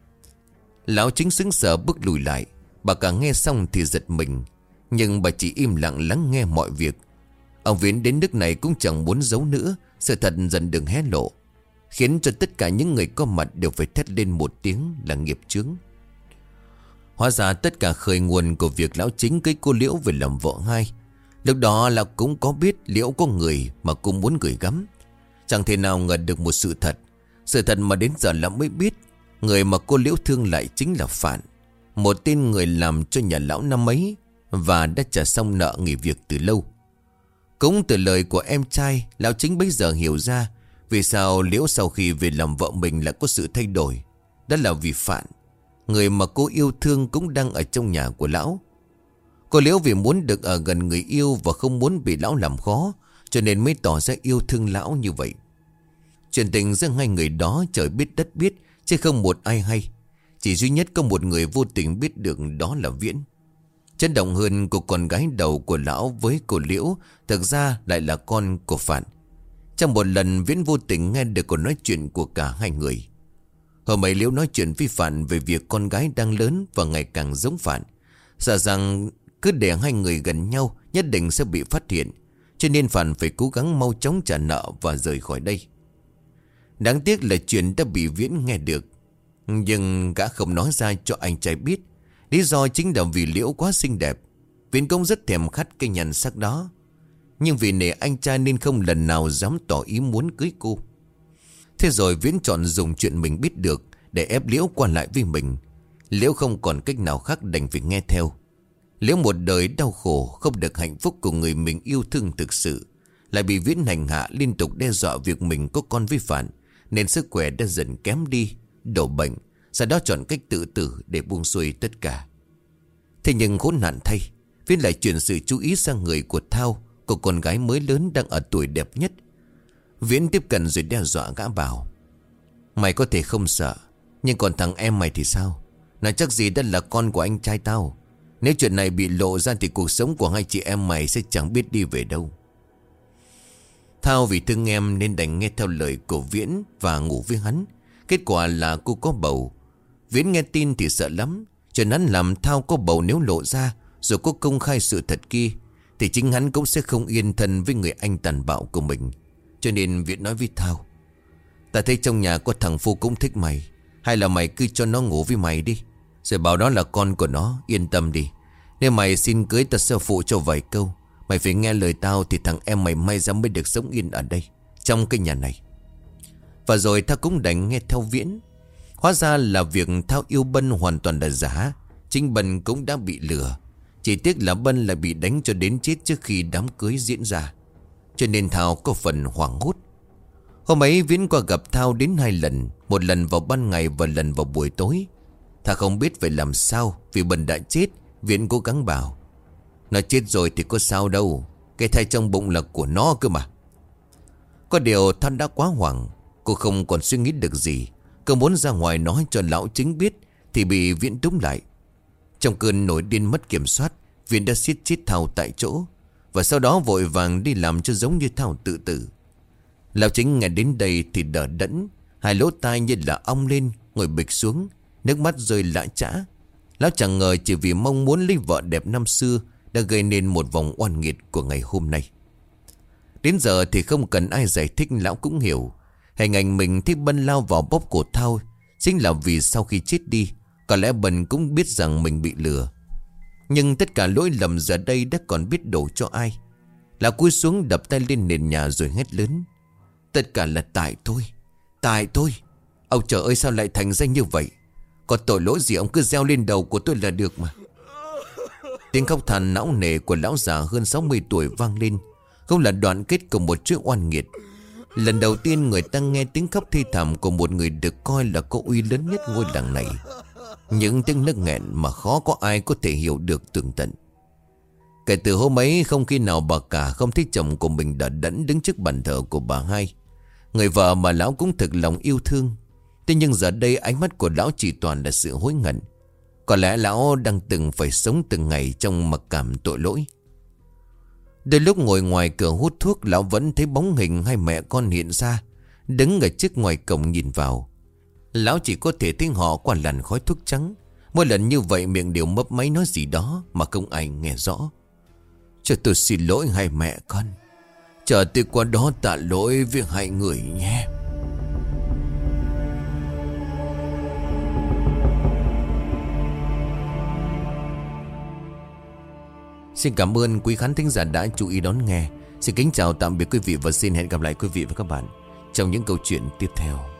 Lão Chính sững sờ bước lùi lại. Bà cả nghe xong thì giật mình, nhưng bà chỉ im lặng lắng nghe mọi việc. Ông Viễn đến nước này cũng chẳng muốn giấu nữa. Sự thật dần được hé lộ, khiến cho tất cả những người có mặt đều phải thét lên một tiếng là nghiệp chướng. Hóa ra tất cả khởi nguồn của việc lão Chính cưới cô Liễu về làm vợ hai. Lúc đó là cũng có biết Liễu có người mà cũng muốn gửi gắm. Chẳng thể nào ngờ được một sự thật. Sự thật mà đến giờ lão mới biết, người mà cô Liễu thương lại chính là Phạn, một tên người làm cho nhà lão năm ấy, và đã trả xong nợ nghỉ việc từ lâu. Cũng từ lời của em trai, lão Chính bấy giờ hiểu ra vì sao Liễu sau khi về làm vợ mình lại có sự thay đổi. Đó là vì Phạn, người mà cô yêu thương, cũng đang ở trong nhà của lão. Cô Liễu vì muốn được ở gần người yêu và không muốn bị lão làm khó, cho nên mới tỏ ra yêu thương lão như vậy. Chuyện tình giữa hai người đó trời biết đất biết, chứ không một ai hay. Chỉ duy nhất có một người vô tình biết được, đó là Viễn. Chấn động hơn của con gái đầu của lão với cô Liễu thực ra lại là con của Phạn. Trong một lần Viễn vô tình nghe được cuộc nói chuyện của cả hai người. Hôm ấy Liễu nói chuyện với Phạn về việc con gái đang lớn và ngày càng giống Phạn, sợ rằng cứ để hai người gần nhau nhất định sẽ bị phát hiện, cho nên Phạn phải cố gắng mau chóng trả nợ và rời khỏi đây. Đáng tiếc là chuyện đã bị Viễn nghe được, nhưng gã không nói ra cho anh trai biết. Lý do chính là vì Liễu quá xinh đẹp. Viễn cũng rất thèm khát cái nhan sắc đó, nhưng vì nể anh trai nên không lần nào dám tỏ ý muốn cưới cô. Thế rồi Viễn chọn dùng chuyện mình biết được để ép Liễu qua lại với mình. Liễu không còn cách nào khác đành phải nghe theo. Liễu một đời đau khổ, không được hạnh phúc của người mình yêu thương thực sự, lại bị Viễn hành hạ, liên tục đe dọa việc mình có con với Phạn, nên sức khỏe đã dần kém đi, đổ bệnh. Sau đó chọn cách tự tử để buông xuôi tất cả. Thế nhưng khốn nạn thay, Viễn lại chuyển sự chú ý sang người của Thao, cô con gái mới lớn đang ở tuổi đẹp nhất. Viễn tiếp cận rồi đe dọa gã bảo: Mày có thể không sợ, nhưng còn thằng em mày thì sao? Nó chắc gì đã là con của anh trai tao. Nếu chuyện này bị lộ ra thì cuộc sống của hai chị em mày sẽ chẳng biết đi về đâu. Thao vì thương em nên đành nghe theo lời của Viễn và ngủ với hắn. Kết quả là cô có bầu. Viễn nghe tin thì sợ lắm, cho nên làm Thao có bầu nếu lộ ra, rồi có công khai sự thật kia, thì chính hắn cũng sẽ không yên thân với người anh tàn bạo của mình. Cho nên Viễn nói với Thao: Ta thấy trong nhà có thằng Phu cũng thích mày, hay là mày cứ cho nó ngủ với mày đi, rồi bảo đó là con của nó. Yên tâm đi, nếu mày xin cưới ta sẽ phụ cho vài câu. Mày phải nghe lời tao thì thằng em mày may ra mới được sống yên ở đây, trong cái nhà này. Và rồi Thao cũng đành nghe theo Viễn. Hóa ra là việc Thao yêu Bân hoàn toàn là giả. Chính Bân cũng đã bị lừa, chỉ tiếc là Bân lại bị đánh cho đến chết trước khi đám cưới diễn ra, cho nên Thao có phần hoảng hốt. Hôm ấy Viễn qua gặp Thao đến hai lần. Một lần vào ban ngày và lần vào buổi tối. Thà không biết phải làm sao, vì Bần đã chết. Viễn cố gắng bảo: nó chết rồi thì có sao đâu, cái thai trong bụng là của nó cơ mà. Có điều Thao đã quá hoảng. Cô không còn suy nghĩ được gì. Cô muốn ra ngoài nói cho lão chính biết, thì bị Viễn túm lại. Trong cơn nổi điên mất kiểm soát, Viễn đã siết chết Thao tại chỗ, và sau đó vội vàng đi làm cho giống như Thao tự tử. Lão chính nghe đến đây thì đờ đẫn, hai lỗ tai như là ong lên, ngồi bịch xuống, nước mắt rơi lã chã. Lão chẳng ngờ chỉ vì mong muốn lấy vợ đẹp năm xưa đã gây nên một vòng oan nghiệt của ngày hôm nay. Đến giờ thì không cần ai giải thích, lão cũng hiểu. Hình ảnh mình thấy Bân lao vào bóp cổ Thao chính là vì sau khi chết đi, có lẽ Bân cũng biết rằng mình bị lừa. Nhưng tất cả lỗi lầm giờ đây đã còn biết đổ cho ai. Lão cúi xuống đập tay lên nền nhà rồi hét lớn: tất cả là tại tôi, tại tôi. Ông trời ơi, sao lại thành ra như vậy? Có tội lỗi gì ông cứ gieo lên đầu của tôi là được mà. Tiếng khóc than não nề của lão già hơn sáu mươi tuổi vang lên, không là đoạn kết của một chuỗi oan nghiệt. Lần đầu tiên người ta nghe tiếng khóc thê thảm của một người được coi là có uy lớn nhất ngôi làng này. Những tiếng nấc nghẹn mà khó có ai có thể hiểu được tường tận. Kể từ hôm ấy, không khi nào bà cả không thấy chồng của mình đã đẫn đứng trước bàn thờ của bà hai, người vợ mà lão cũng thực lòng yêu thương. Thế nhưng giờ đây ánh mắt của lão chỉ toàn là sự hối hận. Có lẽ lão đang từng phải sống từng ngày trong mặc cảm tội lỗi. Đôi lúc ngồi ngoài cửa hút thuốc, lão vẫn thấy bóng hình hai mẹ con hiện ra, đứng ở trước ngoài cổng nhìn vào. Lão chỉ có thể thấy họ qua làn khói thuốc trắng. Mỗi lần như vậy miệng đều mấp máy nói gì đó mà không ai nghe rõ. Cho tôi xin lỗi hai mẹ con, chờ tôi qua đó tạ lỗi với hai người nhé. Xin cảm ơn quý khán thính giả đã chú ý đón nghe. Xin kính chào tạm biệt quý vị và xin hẹn gặp lại quý vị và các bạn trong những câu chuyện tiếp theo.